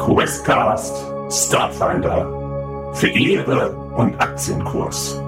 Questcast Starfinder für Ehre und Aktienkurs.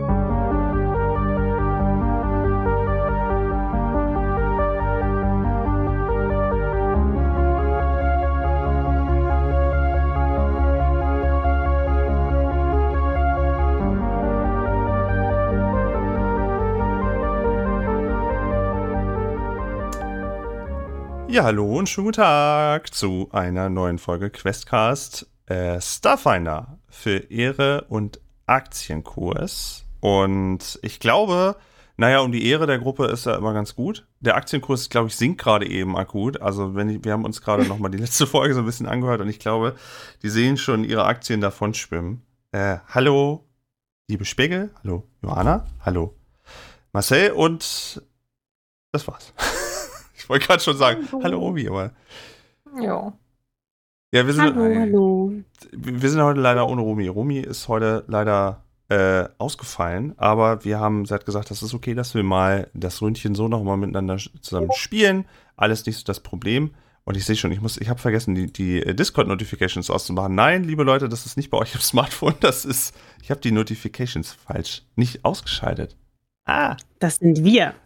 Ja, hallo und schönen guten Tag zu einer neuen Folge Questcast Starfinder für Ehre und Aktienkurs. Und ich glaube, um die Ehre der Gruppe ist ja immer ganz gut. Der Aktienkurs, glaube ich, sinkt gerade eben akut. Also wir haben uns gerade nochmal die letzte Folge so ein bisschen angehört und ich glaube, die sehen schon ihre Aktien davon schwimmen. Hallo, liebe Spegel. Hallo, Johanna. Hallo, Marcel und das war's. Ich wollte gerade schon sagen, hallo Omi, aber... Ja. Ja, wir sind Hallo. Wir sind heute leider ohne Romy. Romy ist heute leider ausgefallen, aber sie hat gesagt, das ist okay, dass wir mal das Ründchen so nochmal miteinander zusammen spielen. Alles nicht so das Problem. Und ich sehe schon, ich habe vergessen, die Discord-Notifications auszumachen. Nein, liebe Leute, das ist nicht bei euch im Smartphone. Ich habe die Notifications falsch nicht ausgeschaltet. Das sind wir.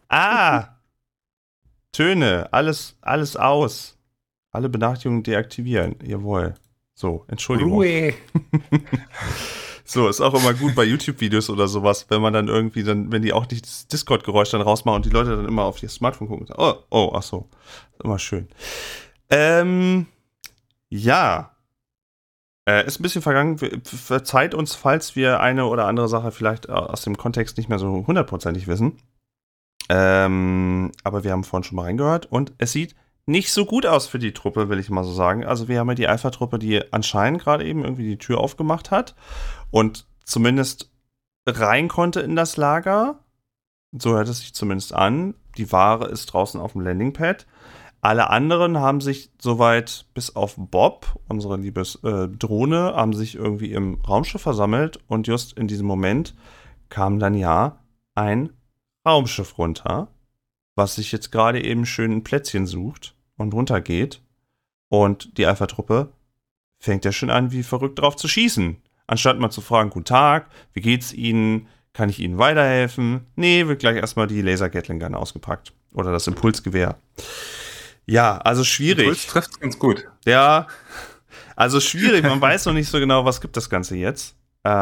Töne, alles aus. Alle Benachrichtigungen deaktivieren. Jawohl. So, Entschuldigung. Ruhe. So, ist auch immer gut bei YouTube-Videos oder sowas, wenn man dann irgendwie, wenn die auch nicht das Discord-Geräusch dann rausmachen und die Leute dann immer auf ihr Smartphone gucken. Ach so. Immer schön. Ja. Ist ein bisschen vergangen. Verzeiht uns, falls wir eine oder andere Sache vielleicht aus dem Kontext nicht mehr so hundertprozentig wissen. Aber wir haben vorhin schon mal reingehört und es sieht nicht so gut aus für die Truppe, will ich mal so sagen. Also wir haben ja die Alpha-Truppe, die anscheinend gerade eben irgendwie die Tür aufgemacht hat und zumindest rein konnte in das Lager. So hört es sich zumindest an. Die Ware ist draußen auf dem Landingpad. Alle anderen haben sich soweit, bis auf Bob, unsere liebe Drohne, haben sich irgendwie im Raumschiff versammelt und just in diesem Moment kam dann ja ein Raumschiff runter, was sich jetzt gerade eben schön ein Plätzchen sucht und runtergeht. Und die Alpha-Truppe fängt ja schon an, wie verrückt drauf zu schießen. Anstatt mal zu fragen, guten Tag, wie geht's Ihnen? Kann ich Ihnen weiterhelfen? Nee, wird gleich erstmal die Laser-Gatling-Gun ausgepackt. Oder das Impulsgewehr. Ja, also schwierig. Impuls trifft ganz gut. Ja, also schwierig. Man weiß noch nicht so genau, was gibt das Ganze jetzt.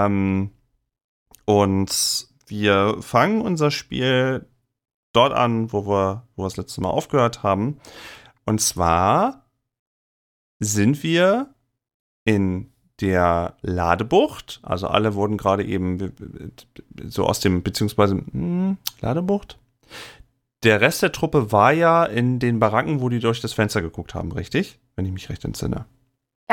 Und wir fangen unser Spiel dort an, wo wir das letzte Mal aufgehört haben. Und zwar sind wir in der Ladebucht. Also alle wurden gerade eben so aus dem, beziehungsweise Ladebucht. Der Rest der Truppe war ja in den Baracken, wo die durch das Fenster geguckt haben, richtig? Wenn ich mich recht entsinne. Ja.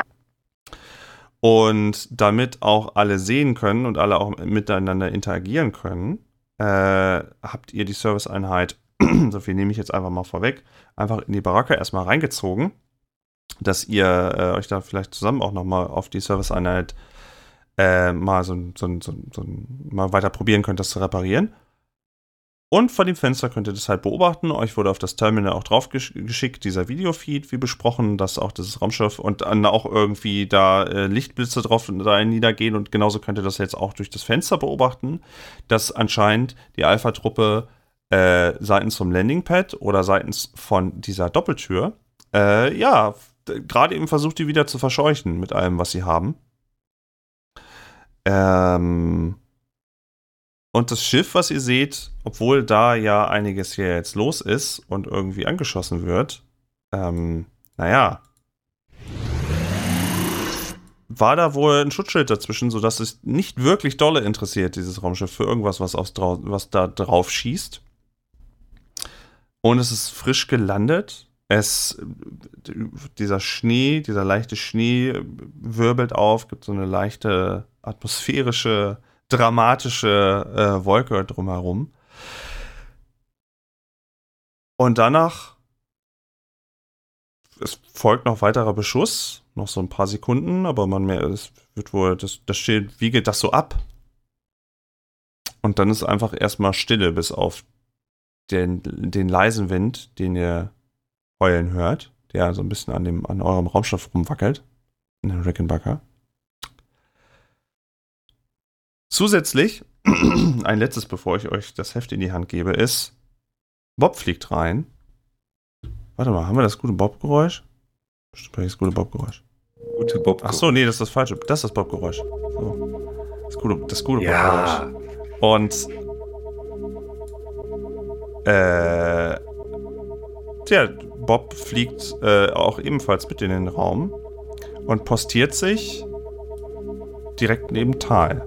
Und damit auch alle sehen können und alle auch miteinander interagieren können, habt ihr die Serviceeinheit, so viel nehme ich jetzt einfach mal vorweg, einfach in die Baracke erstmal reingezogen, dass ihr euch da vielleicht zusammen auch nochmal auf die Serviceeinheit mal mal weiter probieren könnt, das zu reparieren. Und von dem Fenster könnt ihr das halt beobachten. Euch wurde auf das Terminal auch drauf geschickt, dieser Videofeed, wie besprochen, dass auch dieses Raumschiff und dann auch irgendwie da Lichtblitze drauf niedergehen. Und genauso könnt ihr das jetzt auch durch das Fenster beobachten, dass anscheinend die Alpha-Truppe seitens vom Landingpad oder seitens von dieser Doppeltür gerade eben versucht, die wieder zu verscheuchen mit allem, was sie haben. Und das Schiff, was ihr seht, obwohl da ja einiges hier jetzt los ist und irgendwie angeschossen wird, war da wohl ein Schutzschild dazwischen, sodass es nicht wirklich dolle interessiert, dieses Raumschiff, für irgendwas, was da drauf schießt. Und es ist frisch gelandet. Dieser leichte Schnee wirbelt auf, gibt so eine leichte atmosphärische, dramatische Wolke drumherum. Und danach es folgt noch weiterer Beschuss, noch so ein paar Sekunden, aber es wird wohl, das Schild wiegelt das so ab. Und dann ist einfach erstmal Stille, bis auf den leisen Wind, den ihr heulen hört, der so ein bisschen an eurem Raumschiff rumwackelt. einen Rickenbacker. Zusätzlich, ein letztes, bevor ich euch das Heft in die Hand gebe, ist, Bob fliegt rein. Warte mal, haben wir das gute Bob-Geräusch? Bestimmt das gute Bob-Geräusch. Gute Bob-Geräusch. Achso, nee, das ist das falsche. Das ist das Bob-Geräusch. So. Das gute Ja. Bob-Geräusch. Und Bob fliegt auch ebenfalls mit in den Raum und postiert sich direkt neben Tal.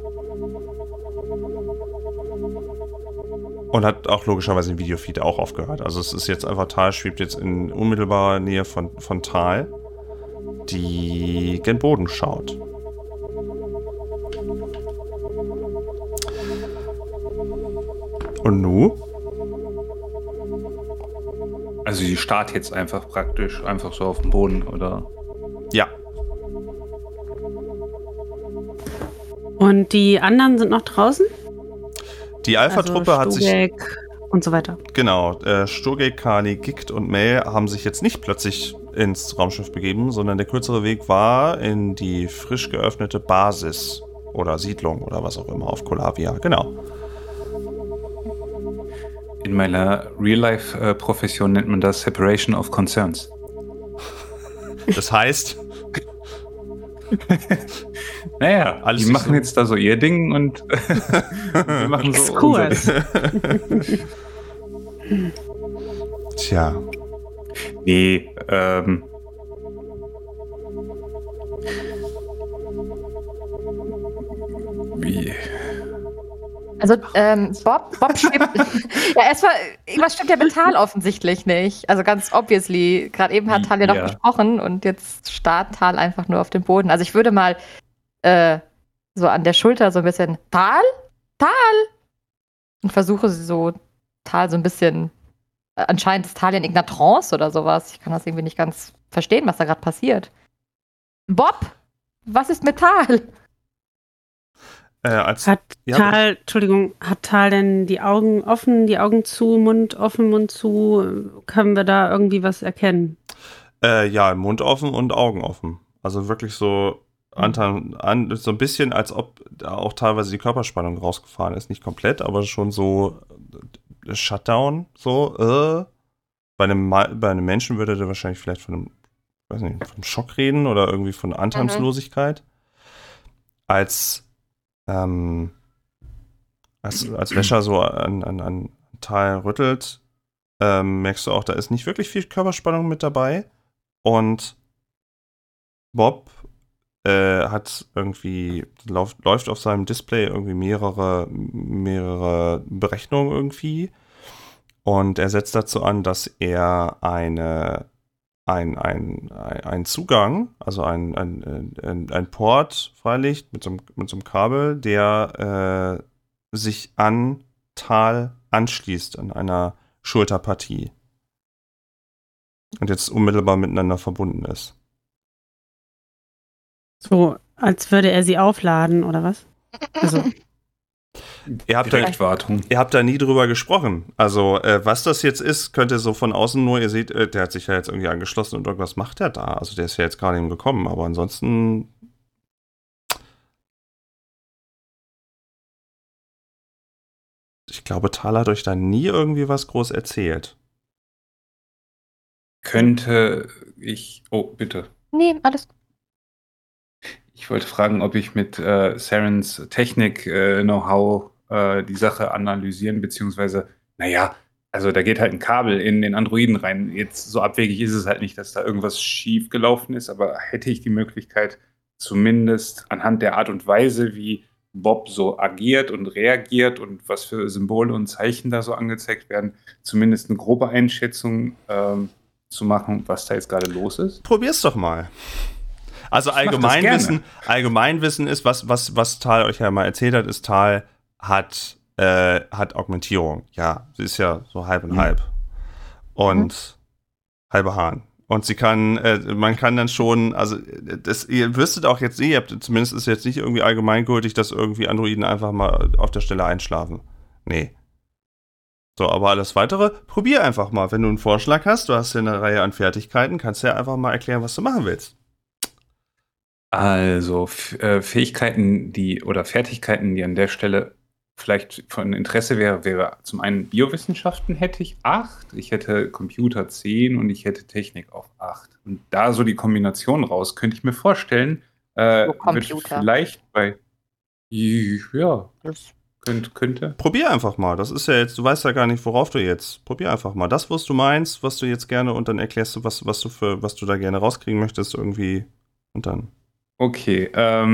Und hat auch logischerweise den Videofeed auch aufgehört. Also es ist jetzt einfach, Tal schwebt jetzt in unmittelbarer Nähe von Tal, die gen Boden schaut. Und nu? Also die starrt jetzt einfach praktisch, einfach so auf dem Boden, oder? Ja. Und die anderen sind noch draußen? Die Alpha-Truppe hat sich... und so weiter. Genau, Sturgek, Kali, Gikt und Mel haben sich jetzt nicht plötzlich ins Raumschiff begeben, sondern der kürzere Weg war in die frisch geöffnete Basis oder Siedlung oder was auch immer auf Kolavia. Genau. In meiner Real-Life-Profession nennt man das Separation of Concerns. Das heißt... Naja, alles die machen so. jetzt da so ihr Ding und wir machen so Exkurs. Tja. Nee, wie? Also, Bob schwebt. Ja, erstmal, irgendwas stimmt ja mit Tal offensichtlich nicht. Also ganz obviously. Gerade eben hat Tal ja noch Ja. gesprochen und jetzt starrt Tal einfach nur auf dem Boden. Also ich würde mal so an der Schulter so ein bisschen Tal? Und versuche so Tal so ein bisschen. Anscheinend ist Tal ja in irgendeiner Trance oder sowas. Ich kann das irgendwie nicht ganz verstehen, was da gerade passiert. Bob, was ist mit Tal? Hat Tal denn die Augen offen, die Augen zu, Mund offen, Mund zu? Können wir da irgendwie was erkennen? Ja, Mund offen und Augen offen. Also wirklich so so ein bisschen, als ob da auch teilweise die Körperspannung rausgefahren ist. Nicht komplett, aber schon so Shutdown. So, Bei einem Menschen würde der wahrscheinlich vielleicht von einem Schock reden oder irgendwie von Anteilslosigkeit. Als Wäscher so an Tal rüttelt, merkst du auch, da ist nicht wirklich viel Körperspannung mit dabei. Und Bob hat irgendwie, läuft auf seinem Display irgendwie mehrere Berechnungen irgendwie. Und er setzt dazu an, dass er einen Zugang, also ein Port freilegt mit so einem Kabel, der sich an Tal anschließt, an einer Schulterpartie. Und jetzt unmittelbar miteinander verbunden ist. So, als würde er sie aufladen, oder was? Also. Ihr habt da nie drüber gesprochen. Also, was das jetzt ist, könnt ihr so von außen nur, ihr seht, der hat sich ja jetzt irgendwie angeschlossen und irgendwas macht er da. Also, der ist ja jetzt gerade eben gekommen, aber ansonsten. Ich glaube, Tal hat euch da nie irgendwie was groß erzählt. Könnte ich. Oh, bitte. Nee, alles gut. Ich wollte fragen, ob ich mit Sarens Technik-Know-how die Sache analysieren, beziehungsweise, naja, also da geht halt ein Kabel in den Androiden rein. Jetzt so abwegig ist es halt nicht, dass da irgendwas schief gelaufen ist, aber hätte ich die Möglichkeit, zumindest anhand der Art und Weise, wie Bob so agiert und reagiert und was für Symbole und Zeichen da so angezeigt werden, zumindest eine grobe Einschätzung zu machen, was da jetzt gerade los ist? Probier's doch mal. Also Allgemeinwissen ist, was Tal euch ja mal erzählt hat, ist, Tal hat Augmentierung. Ja, sie ist ja so halb und halb. Und halbe Hahn. Und sie kann, man kann dann schon, also ihr wüsstet auch jetzt nicht, zumindest ist jetzt nicht irgendwie allgemeingültig, dass irgendwie Androiden einfach mal auf der Stelle einschlafen. Nee. So, aber alles Weitere, probier einfach mal. Wenn du einen Vorschlag hast, du hast ja eine Reihe an Fertigkeiten, kannst du ja einfach mal erklären, was du machen willst. Also Fähigkeiten, oder Fertigkeiten, die an der Stelle vielleicht von Interesse wäre zum einen Biowissenschaften hätte ich 8, ich hätte Computer 10 und ich hätte Technik auf 8. Und da so die Kombination raus, könnte ich mir vorstellen, wird Computer. vielleicht ja, Das könnte. Probier einfach mal. Das ist ja jetzt, du weißt ja gar nicht, worauf du jetzt. Probier einfach mal. Das, was du meinst, was du jetzt gerne und dann erklärst du, was du da gerne rauskriegen möchtest irgendwie und dann. Okay,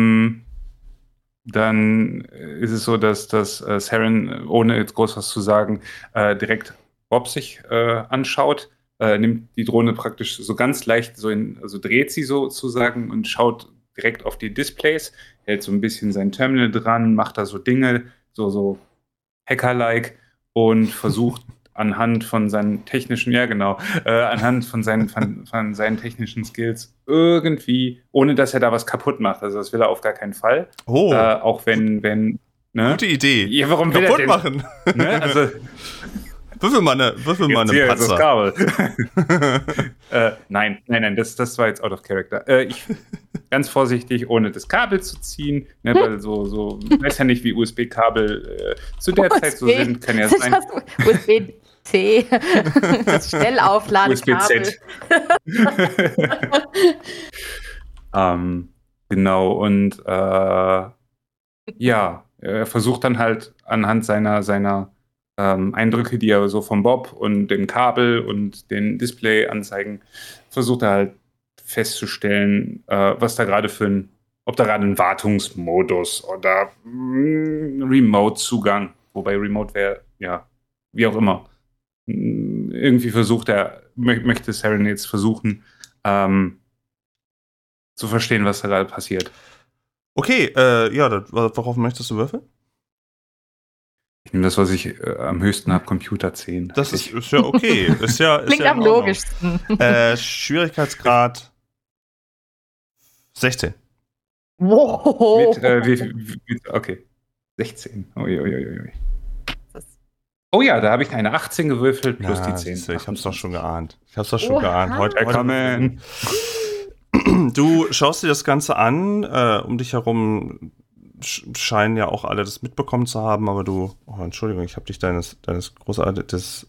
dann ist es so, dass Saren, ohne jetzt groß was zu sagen, direkt Bob sich anschaut, nimmt die Drohne praktisch so ganz leicht also dreht sie sozusagen und schaut direkt auf die Displays, hält so ein bisschen sein Terminal dran, macht da so Dinge, so Hacker-like und versucht anhand von seinen technischen, anhand von seinen technischen Skills irgendwie, ohne dass er da was kaputt macht. Also das will er auf gar keinen Fall. Oh, Auch wenn, ne? gute Idee. Ja, warum will Kaputt er denn? machen. Ne? Also, Würfel mal eine hier ist das Patzer. Kabel. Nein, das war jetzt out of character. Ich ganz vorsichtig, ohne das Kabel zu ziehen, ne, weil so weiß ja nicht, wie USB-Kabel zu der Zeit so sind, kann ja sein. USB-C, das Schnellaufladekabel. USB-Z. Genau, und ja, er versucht dann halt anhand seiner Eindrücke, die er so vom Bob und dem Kabel und den Display-Anzeigen, versucht er halt festzustellen, was da gerade ob da gerade ein Wartungsmodus oder Remote-Zugang, wobei Remote wäre, ja, wie auch immer. Irgendwie möchte Saren jetzt versuchen, zu verstehen, was da gerade passiert. Okay, ja, worauf möchtest du würfeln? Ich nehme das, was ich am höchsten habe, Computer 10. Das ist ja okay. Ist Klingt ja am logischsten. Schwierigkeitsgrad 16. Wow. Okay. 16. Ui. Oh ja, da habe ich eine 18 gewürfelt plus die 10. Ich hab's doch schon geahnt. Oha. Heute. Du schaust dir das Ganze an, um dich herum scheinen ja auch alle das mitbekommen zu haben, aber Entschuldigung, ich habe dich deines großartigen,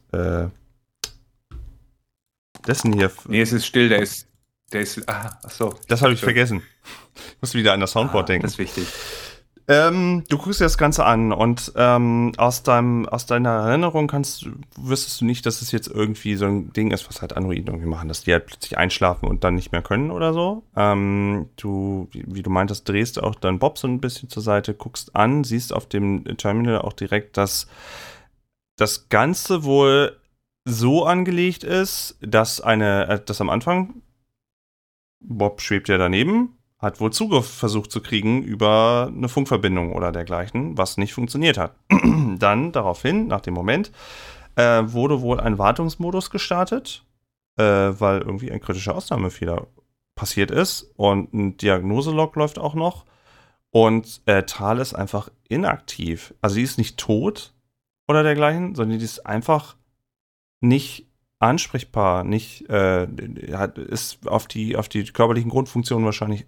dessen hier. Nee, es ist still, der ist, achso. Das habe ich vergessen. Ich muss wieder an das Soundboard denken. Das ist wichtig. Du guckst dir das Ganze an und aus deiner Erinnerung wüsstest du nicht, dass es jetzt irgendwie so ein Ding ist, was halt Androiden irgendwie machen, dass die halt plötzlich einschlafen und dann nicht mehr können oder so. Wie du meintest, drehst auch deinen Bob so ein bisschen zur Seite, guckst an, siehst auf dem Terminal auch direkt, dass das Ganze wohl so angelegt ist, dass am Anfang, Bob schwebt ja daneben, hat wohl Zugriff versucht zu kriegen über eine Funkverbindung oder dergleichen, was nicht funktioniert hat. Dann daraufhin, nach dem Moment, wurde wohl ein Wartungsmodus gestartet, weil irgendwie ein kritischer Ausnahmefehler passiert ist und ein Diagnoselog läuft auch noch und Tal ist einfach inaktiv. Also die ist nicht tot oder dergleichen, sondern die ist einfach nicht ansprechbar, ist auf die körperlichen Grundfunktionen wahrscheinlich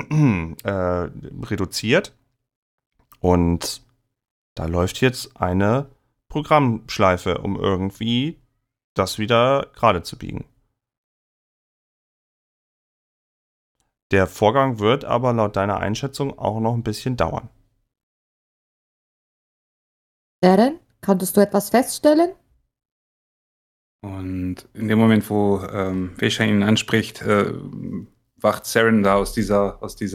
reduziert. Und da läuft jetzt eine Programmschleife, um irgendwie das wieder gerade zu biegen. Der Vorgang wird aber laut deiner Einschätzung auch noch ein bisschen dauern. Darren, konntest du etwas feststellen? Und in dem Moment, wo Vesha ihn anspricht, wacht Saren da aus dieser,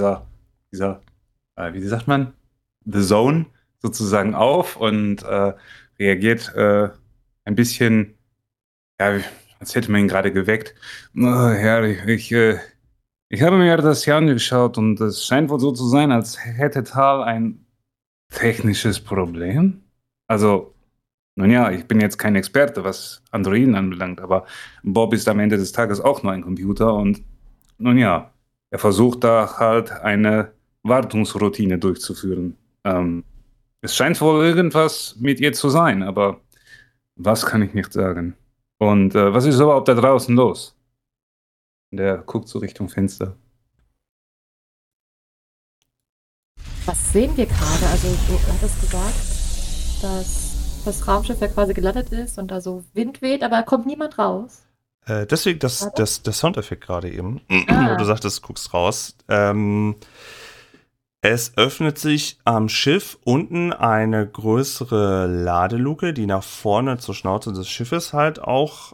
wie sagt man, The Zone sozusagen auf und reagiert ein bisschen, ja, als hätte man ihn gerade geweckt. Oh, ja, ich habe mir das hier angeschaut und es scheint wohl so zu sein, als hätte Tal ein technisches Problem. Also, nun ja, ich bin jetzt kein Experte, was Androiden anbelangt, aber Bob ist am Ende des Tages auch nur ein Computer und nun ja, er versucht da halt eine Wartungsroutine durchzuführen. Es scheint wohl irgendwas mit ihr zu sein, aber was kann ich nicht sagen. Und was ist überhaupt da draußen los? Der guckt so Richtung Fenster. Was sehen wir gerade? Also, du hattest gesagt, dass das Raumschiff ja quasi gelandet ist und da so Wind weht, aber kommt niemand raus. Deswegen der Soundeffekt gerade eben, Ah. wo du sagtest, guckst raus. Es öffnet sich am Schiff unten eine größere Ladeluke, die nach vorne zur Schnauze des Schiffes halt auch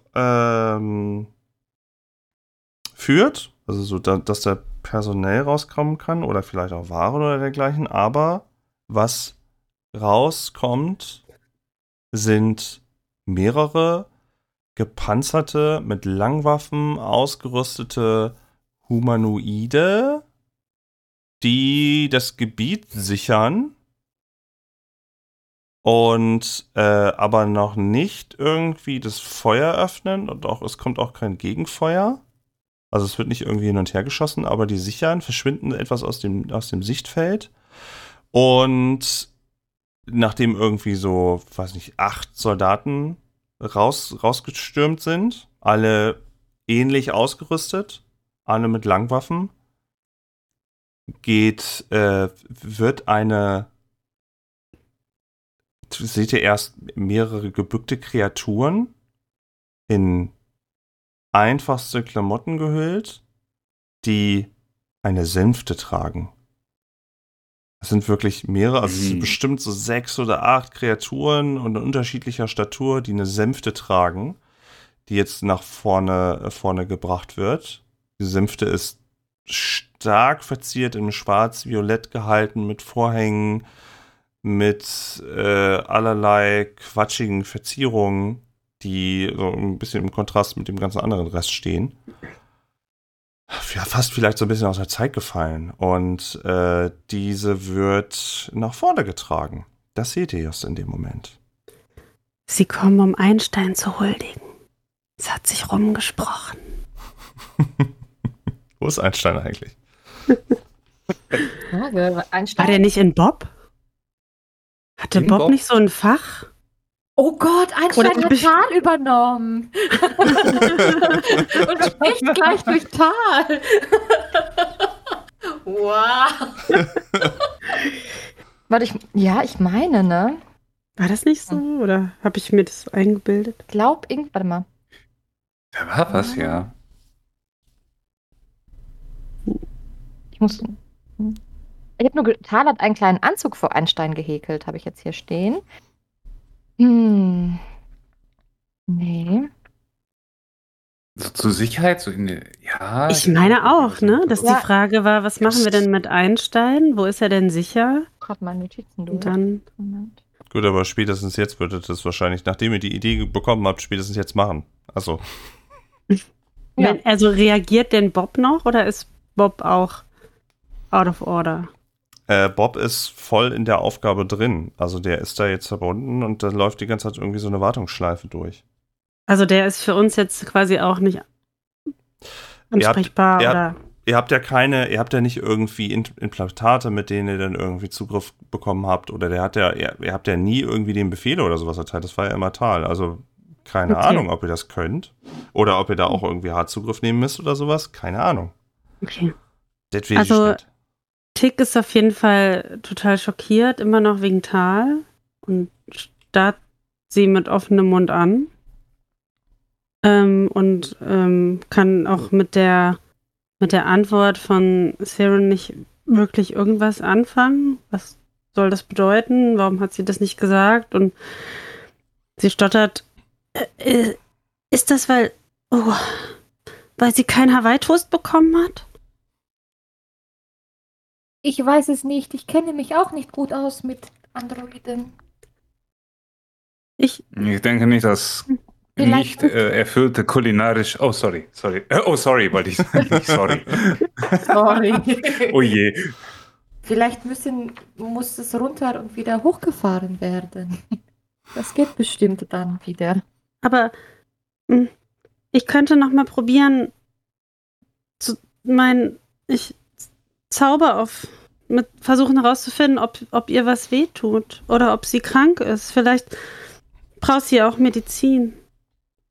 führt. Also so, dass der personell rauskommen kann oder vielleicht auch Ware oder dergleichen. Aber was rauskommt, sind mehrere gepanzerte, mit Langwaffen ausgerüstete Humanoide, die das Gebiet sichern und aber noch nicht irgendwie das Feuer öffnen und auch es kommt auch kein Gegenfeuer. Also es wird nicht irgendwie hin und her geschossen, aber die sichern, verschwinden etwas aus dem Sichtfeld. Und nachdem irgendwie so, weiß nicht, 8 Soldaten rausgestürmt sind, alle ähnlich ausgerüstet, alle mit Langwaffen, seht ihr erst mehrere gebückte Kreaturen in einfachste Klamotten gehüllt, die eine Sänfte tragen. Es sind wirklich mehrere, also es sind bestimmt so 6 oder 8 Kreaturen und in unterschiedlicher Statur, die eine Sänfte tragen, die jetzt nach vorne gebracht wird. Die Sänfte ist stark verziert, in schwarz-violett gehalten, mit Vorhängen, mit allerlei quatschigen Verzierungen, die so ein bisschen im Kontrast mit dem ganzen anderen Rest stehen. Ja, fast vielleicht so ein bisschen aus der Zeit gefallen. Und diese wird nach vorne getragen. Das seht ihr just in dem Moment. Sie kommen, um Einstein zu huldigen. Es hat sich rumgesprochen. Wo ist Einstein eigentlich? Frage, War der nicht in Bob? Hatte In Bob Bob? nicht so ein Fach? Oh Gott, Einstein Oder hat Tal übernommen. Und spricht gleich durch Tal. Wow. Warte, ich meine, ne? War das nicht so? Oder habe ich mir das eingebildet? Ich glaube, warte mal. Da war was, ja. Ich habe nur, Tal hat einen kleinen Anzug vor Einstein gehäkelt, habe ich jetzt hier stehen. Nee. So zur Sicherheit, so in der, ja. Ich meine auch, ne? Dass Ja. die Frage war, was machen wir denn mit Einstein? Wo ist er denn sicher? Gerade meine Notizen durch. Und dann, Moment. Gut, aber spätestens jetzt würdet ihr das wahrscheinlich, nachdem ihr die Idee bekommen habt, spätestens jetzt machen. Also, Ja. also reagiert denn Bob noch oder ist Bob auch out of order? Bob ist voll in der Aufgabe drin. Also der ist da jetzt verbunden und dann läuft die ganze Zeit irgendwie so eine Wartungsschleife durch. Also der ist für uns jetzt quasi auch nicht ansprechbar oder. Ihr habt ja nicht irgendwie Implantate, mit denen ihr dann irgendwie Zugriff bekommen habt, oder ihr habt ja nie irgendwie den Befehle oder sowas erteilt. Das war ja immer Tal. Also keine Okay. Ahnung, ob ihr das könnt. Oder ob ihr da auch irgendwie hart Zugriff nehmen müsst oder sowas. Keine Ahnung. Okay. Das will Also- ich nicht. Tick ist auf jeden Fall total schockiert, immer noch wegen Tal und starrt sie mit offenem Mund an. Und kann auch mit der Antwort von Saren nicht wirklich irgendwas anfangen. Was soll das bedeuten? Warum hat sie das nicht gesagt? Und sie stottert, ist das, weil sie kein Hawaii-Toast bekommen hat? Ich weiß es nicht. Ich kenne mich auch nicht gut aus mit Androiden. Ich denke nicht, dass Vielleicht- nicht erfüllte kulinarisch. Oh, sorry. Oh, sorry, wollte ich sagen. Nicht sorry. Sorry. Oh je. Vielleicht muss es runter und wieder hochgefahren werden. Das geht bestimmt dann wieder. Aber ich könnte noch mal probieren, ich zauber versuchen herauszufinden, ob ihr was wehtut oder ob sie krank ist. Vielleicht braucht sie auch Medizin.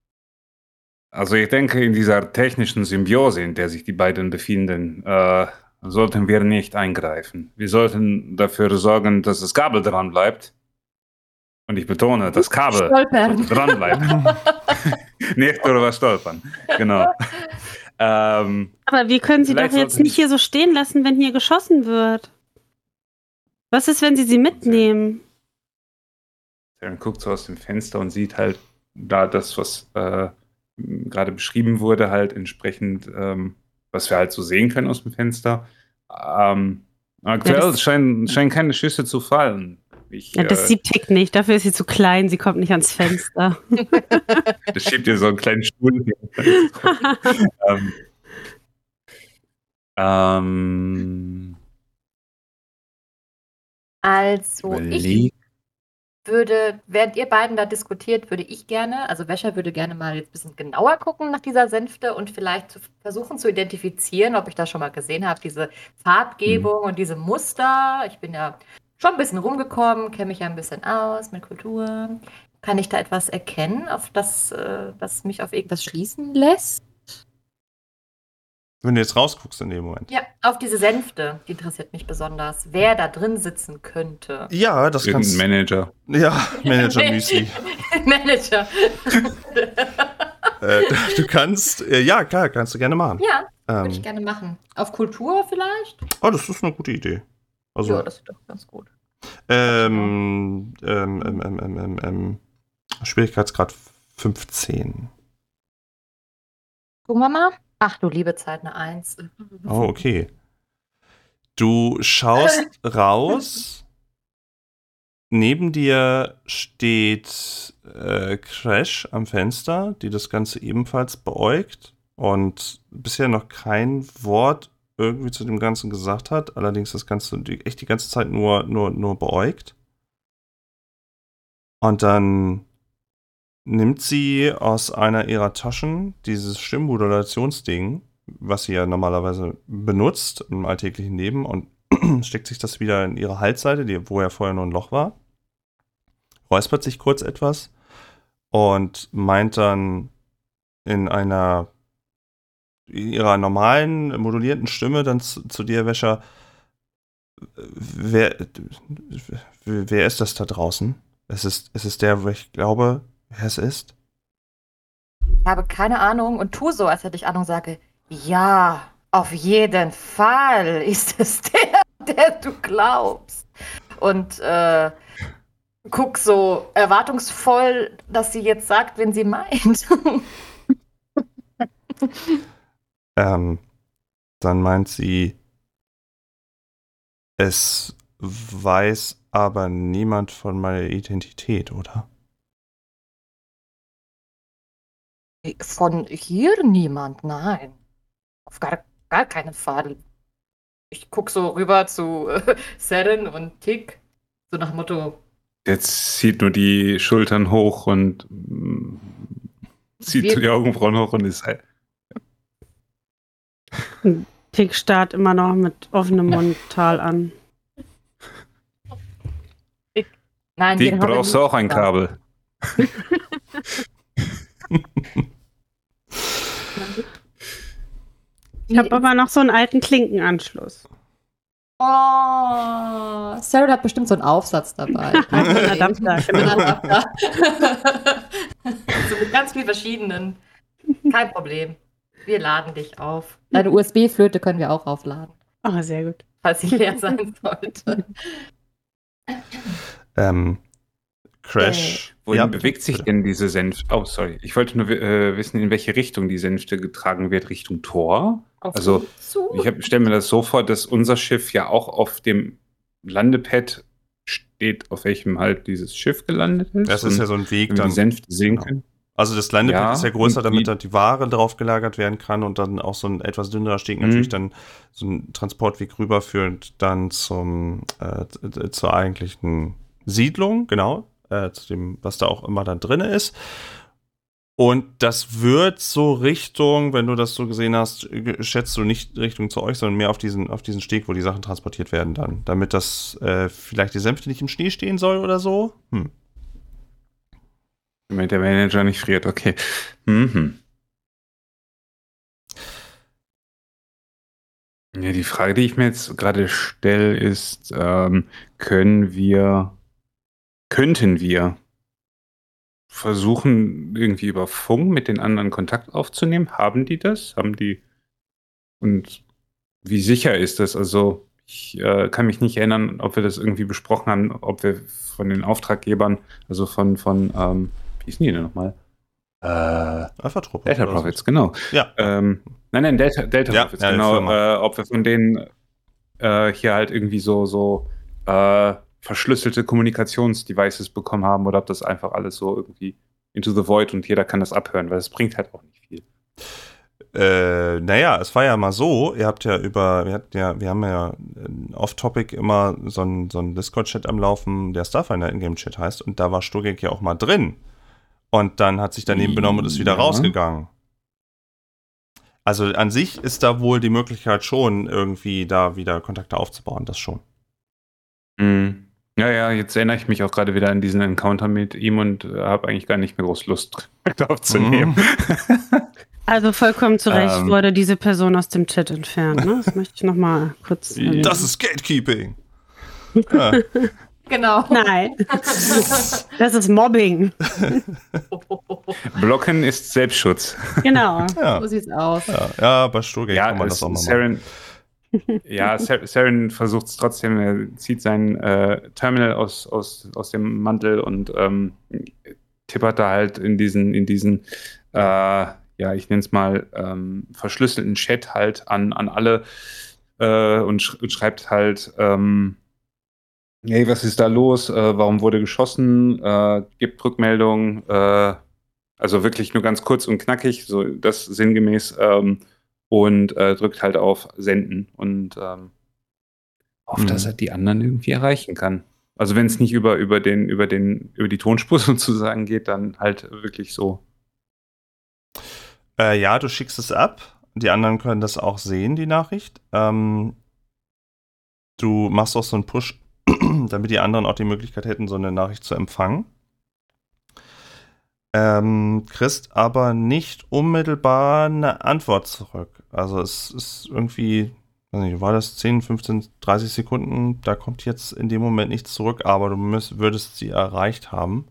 Also ich denke, in dieser technischen Symbiose, in der sich die beiden befinden, sollten wir nicht eingreifen. Wir sollten dafür sorgen, dass das Kabel dran bleibt. Und ich betone, das Kabel Stolpern. dran bleibt. Nicht darüber stolpern. Genau. Aber wir können sie doch Vielleicht jetzt sollten- nicht hier so stehen lassen, wenn hier geschossen wird. Was ist, wenn sie mitnehmen? Saren guckt so aus dem Fenster und sieht halt da das, was gerade beschrieben wurde, halt entsprechend, was wir halt so sehen können aus dem Fenster. Aktuell das- scheinen keine Schüsse zu fallen. Ja, das sieht Tick nicht. Dafür ist sie zu klein. Sie kommt nicht ans Fenster. Das schiebt ihr so einen kleinen Stuhl hin. Also, ich Überleg. während ihr beiden da diskutiert, würde ich gerne, also Wäscher würde gerne mal jetzt ein bisschen genauer gucken nach dieser Sänfte und vielleicht versuchen zu identifizieren, ob ich das schon mal gesehen habe, diese Farbgebung und diese Muster. Ich bin ja schon ein bisschen rumgekommen, kenne mich ja ein bisschen aus mit Kultur. Kann ich da etwas erkennen, auf das mich auf irgendwas schließen lässt? Wenn du jetzt rausguckst in dem Moment. Ja, auf diese Sänfte, die interessiert mich besonders. Wer da drin sitzen könnte. Ja, das Irgendein kannst Manager. Ja, Manager Müsli. Manager. Du kannst, ja, klar, kannst du gerne machen. Ja, würde ich Ähm, gerne machen. Auf Kultur vielleicht? oh, das ist eine gute Idee. Also, Ja, das ist doch ganz gut. Schwierigkeitsgrad 15. Gucken wir mal. Ach du liebe Zeit, eine 1. Oh, okay. Du schaust raus. Neben dir steht Crash am Fenster, die das Ganze ebenfalls beäugt und bisher noch kein Wort irgendwie zu dem Ganzen gesagt hat. Allerdings das Ganze echt die ganze Zeit nur beäugt. Und dann nimmt sie aus einer ihrer Taschen dieses Stimmmodulationsding, was sie ja normalerweise benutzt im alltäglichen Leben, und steckt sich das wieder in ihre Halsseite, wo ja vorher nur ein Loch war, räuspert sich kurz etwas und meint dann in ihrer normalen, modulierten Stimme dann zu dir, Wäscher, wer ist das da draußen? Es ist der, wo ich glaube, wer es ist? Ich habe keine Ahnung und tu so, als hätte ich Ahnung, sage, ja, auf jeden Fall ist es der du glaubst. Und guck so erwartungsvoll, dass sie jetzt sagt, wen sie meint. Dann meint sie, es weiß aber niemand von meiner Identität, oder? Von hier niemand, nein. Auf gar keinen Fall. Ich guck so rüber zu Saren und Tick, so nach dem Motto, Jetzt zieht nur die Schultern hoch und zieht Wir- die Augenbrauen hoch und ist halt. Tick starrt immer noch mit offenem Mund Tal an. nein, Die wir haben brauchst du auch ein nicht Kabel. Ich habe aber noch so einen alten Klinkenanschluss. Oh, Sarah hat bestimmt so einen Aufsatz dabei. Ein Adapter, Ein genau. Adapter. So mit ganz vielen verschiedenen. Kein Problem. Wir laden dich auf. Deine USB-Flöte können wir auch aufladen, Oh, sehr gut. falls sie leer sein sollte. Crash. Wohin Ja, bewegt sich bitte. denn diese Sänfte? Oh, sorry. Ich wollte nur wissen, in welche Richtung die Sänfte getragen wird. Richtung Tor? Auf Also, uns zu. Ich stelle mir das so vor, dass unser Schiff ja auch auf dem Landepad steht, auf welchem halt dieses Schiff gelandet ist. Das ist ja und so ein Weg wir die dann. Sänfte sehen Genau. können. Also das Landepad Ja, ist ja größer, und damit die- da die Ware drauf gelagert werden kann und dann auch so ein etwas dünnerer Steg natürlich dann so ein Transportweg rüberführend dann zur eigentlichen Siedlung, genau, zu dem, was da auch immer dann drin ist. Und das wird so Richtung, wenn du das so gesehen hast, schätzt du nicht Richtung zu euch, sondern mehr auf diesen Steg, wo die Sachen transportiert werden dann. Damit das vielleicht die Sänfte nicht im Schnee stehen soll oder so. Damit der Manager nicht friert, okay. Mhm. Ja, die Frage, die ich mir jetzt gerade stelle, ist, könnten wir versuchen, irgendwie über Funk mit den anderen Kontakt aufzunehmen? Haben die das? Und wie sicher ist das? Also, ich kann mich nicht erinnern, ob wir das irgendwie besprochen haben, ob wir von den Auftraggebern, also wie hießen die denn nochmal? Alpha-Truppe. Delta oder so. Profits, genau. Ja. Nein, Delta Ja, Profits, ja, die genau. Firma. Ob wir von denen hier halt irgendwie so verschlüsselte Kommunikationsdevices bekommen haben oder ob das einfach alles so irgendwie into the void und jeder kann das abhören, weil es bringt halt auch nicht viel. Naja, es war ja mal so, wir haben ja off-topic immer so einen Discord-Chat am Laufen, der Starfinder Ingame-Chat heißt, und da war Sturgek ja auch mal drin. Und dann hat sich daneben benommen und ist wieder rausgegangen. Also an sich ist da wohl die Möglichkeit schon, irgendwie da wieder Kontakte aufzubauen, das schon. Ja, jetzt erinnere ich mich auch gerade wieder an diesen Encounter mit ihm und habe eigentlich gar nicht mehr groß Lust, Kontakt aufzunehmen. Also vollkommen zu Recht wurde diese Person aus dem Chat entfernt. Ne? Das möchte ich nochmal kurz erwähnen. Das ist Gatekeeping. Ja. Genau. Nein, das ist Mobbing. Blocken ist Selbstschutz. Genau. Ja. So sieht's aus. Ja, bei Sturgek Ja, kann man das auch mal machen. Saren versucht es trotzdem, er zieht sein Terminal aus dem Mantel und tippert da halt in diesen ich nenne es mal verschlüsselten Chat halt an alle und schreibt halt, hey, was ist da los? Warum wurde geschossen? Gibt Rückmeldung. Also wirklich nur ganz kurz und knackig, so das sinngemäß. Und drückt halt auf Senden und hofft, dass er die anderen irgendwie erreichen kann. Also wenn es nicht über die Tonspur sozusagen geht, dann halt wirklich so. Ja, du schickst es ab. Die anderen können das auch sehen, die Nachricht. Du machst auch so einen Push, damit die anderen auch die Möglichkeit hätten, so eine Nachricht zu empfangen. Kriegst aber nicht unmittelbar eine Antwort zurück. Also es ist irgendwie, weiß nicht, war das 10, 15, 30 Sekunden, da kommt jetzt in dem Moment nichts zurück, aber du würdest sie erreicht haben.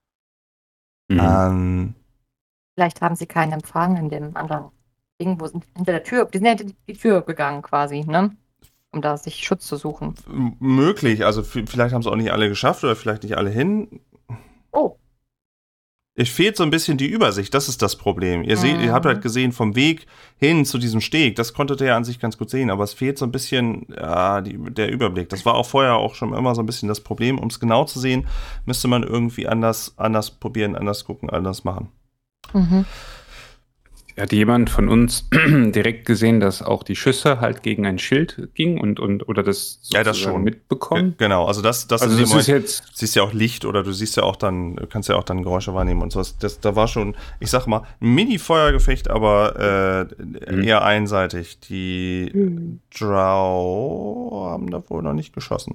Vielleicht haben sie keinen Empfang in dem anderen Ding, wo sind hinter der Tür, die sind ja hinter die Tür gegangen quasi, ne? Um da sich Schutz zu suchen. Möglich, also vielleicht haben es auch nicht alle geschafft oder vielleicht nicht alle hin. Oh. Es fehlt so ein bisschen die Übersicht, das ist das Problem. Ihr habt halt gesehen, vom Weg hin zu diesem Steg, das konntet ihr ja an sich ganz gut sehen, aber es fehlt so ein bisschen der Überblick. Das war auch vorher auch schon immer so ein bisschen das Problem. Um es genau zu sehen, müsste man irgendwie anders probieren, anders gucken, anders machen. Mhm. Hat jemand von uns direkt gesehen, dass auch die Schüsse halt gegen ein Schild gingen oder das ja, das schon mitbekommen? Genau, also das also ist das jetzt siehst ja auch Licht oder du siehst ja auch kannst ja auch dann Geräusche wahrnehmen und so. Da war schon, ich sag mal, ein Mini-Feuergefecht, aber eher einseitig. Die Drow haben da wohl noch nicht geschossen.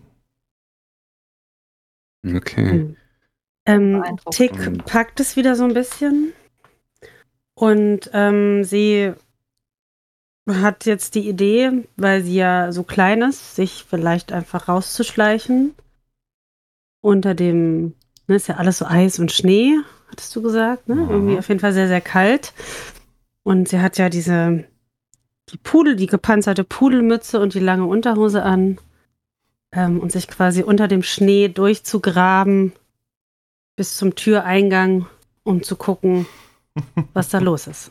Okay. Tick packt es wieder so ein bisschen. Und sie hat jetzt die Idee, weil sie ja so klein ist, sich vielleicht einfach rauszuschleichen. Unter dem, ne, ist ja alles so Eis und Schnee, hattest du gesagt, ne? Irgendwie auf jeden Fall sehr, sehr kalt. Und sie hat ja die gepanzerte Pudelmütze und die lange Unterhose an. Und sich quasi unter dem Schnee durchzugraben bis zum Türeingang, um zu gucken, was da los ist.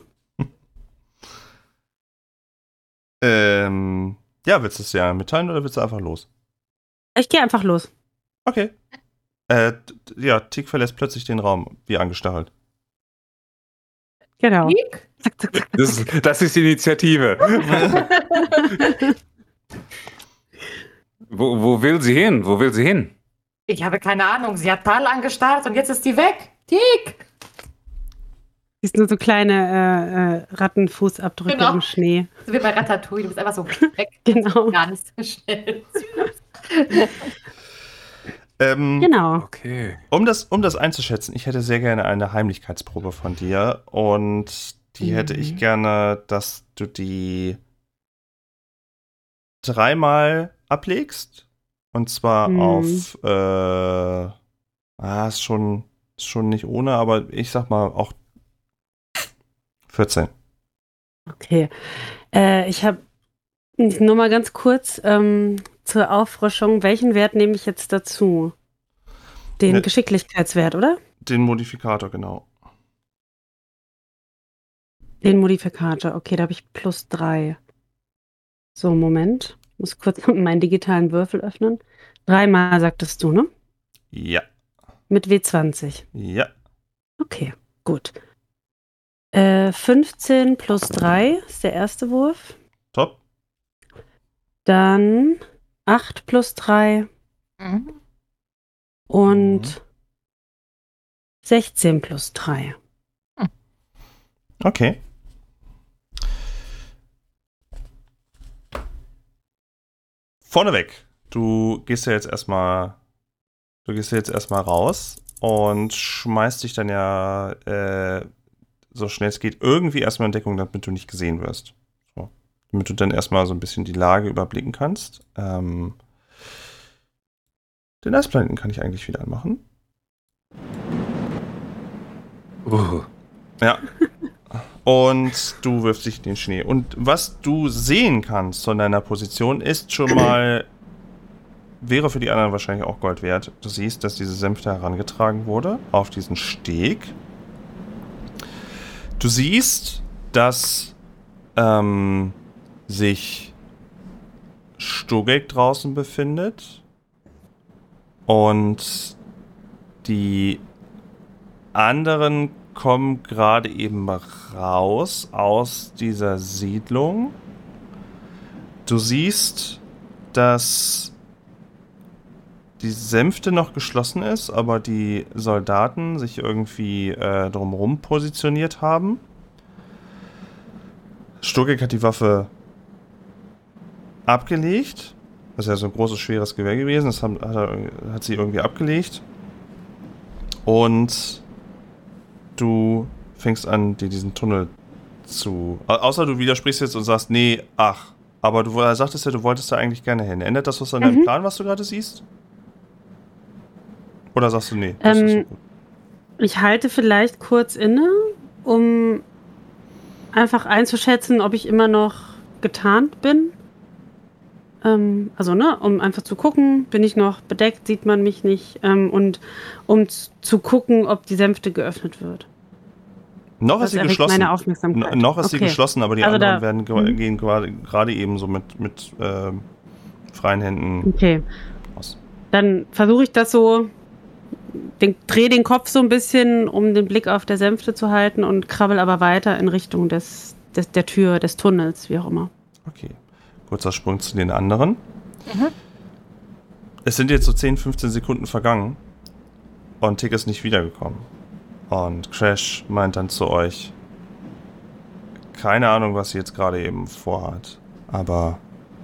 Ja, willst du es ja mitteilen oder willst du einfach los? Ich gehe einfach los. Okay. Tick verlässt plötzlich den Raum, wie angestachelt. Genau. Zack, zack, zack, zack. Das ist Initiative. Wo will sie hin? Wo will sie hin? Ich habe keine Ahnung. Sie hat Tal angestarrt und jetzt ist die weg. Tick! Die ist nur so kleine Rattenfußabdrücke im Schnee. So wie bei Ratatouille. Du bist einfach so weg. Genau. Gar nicht so schnell. Genau. Okay. Um das einzuschätzen, ich hätte sehr gerne eine Heimlichkeitsprobe von dir und die hätte ich gerne, dass du die 3-mal ablegst. Und zwar auf, ist schon nicht ohne, aber ich sag mal auch 14. Okay. Ich habe nur mal ganz kurz zur Auffrischung. Welchen Wert nehme ich jetzt dazu? Den Geschicklichkeitswert, oder? Den Modifikator, genau. Den Modifikator. Okay, da habe ich +3. So, Moment. Muss kurz meinen digitalen Würfel öffnen. 3-mal sagtest du, ne? Ja. Mit W20. Ja. Okay, gut. 15 plus 3 ist der erste Wurf. Top. Dann 8 plus 3 und 16 plus 3. Okay. Vorneweg. Du gehst ja jetzt erstmal raus und schmeißt dich dann ja so schnell es geht irgendwie erstmal in Deckung, damit du nicht gesehen wirst. So. Damit du dann erstmal so ein bisschen die Lage überblicken kannst. Den Eisplaneten kann ich eigentlich wieder anmachen. Ja. Und du wirfst dich in den Schnee. Und was du sehen kannst von deiner Position ist schon mal, wäre für die anderen wahrscheinlich auch Gold wert. Du siehst, dass diese Sänfte herangetragen wurde auf diesen Steg. Du siehst, dass sich Stogek draußen befindet und die anderen kommen gerade eben raus aus dieser Siedlung. Du siehst, dass die Sänfte noch geschlossen ist, aber die Soldaten sich irgendwie drumherum positioniert haben. Stogek hat die Waffe abgelegt. Das ist ja so ein großes, schweres Gewehr gewesen. Das hat sie irgendwie abgelegt. Und du fängst an, dir diesen Tunnel zu... Außer du widersprichst jetzt und sagst, nee, ach. Aber du sagtest ja, du wolltest da eigentlich gerne hin. Ändert das was an deinem Plan, was du gerade siehst? Oder sagst du, nee, das ist so gut? Ich halte vielleicht kurz inne, um einfach einzuschätzen, ob ich immer noch getarnt bin. Um einfach zu gucken, bin ich noch bedeckt, sieht man mich nicht. Und um zu gucken, ob die Sänfte geöffnet wird. Noch ist sie geschlossen. Meine Aufmerksamkeit. Noch ist sie geschlossen, aber die anderen werden gehen gerade eben so mit freien Händen raus. Dann versuche ich das so, drehe den Kopf so ein bisschen, um den Blick auf der Sänfte zu halten und krabbel aber weiter in Richtung der Tür, des Tunnels, wie auch immer. Okay. Kurzer Sprung zu den anderen. Es sind jetzt so 10, 15 Sekunden vergangen und Tick ist nicht wiedergekommen. Und Crash meint dann zu euch, keine Ahnung, was sie jetzt gerade eben vorhat, aber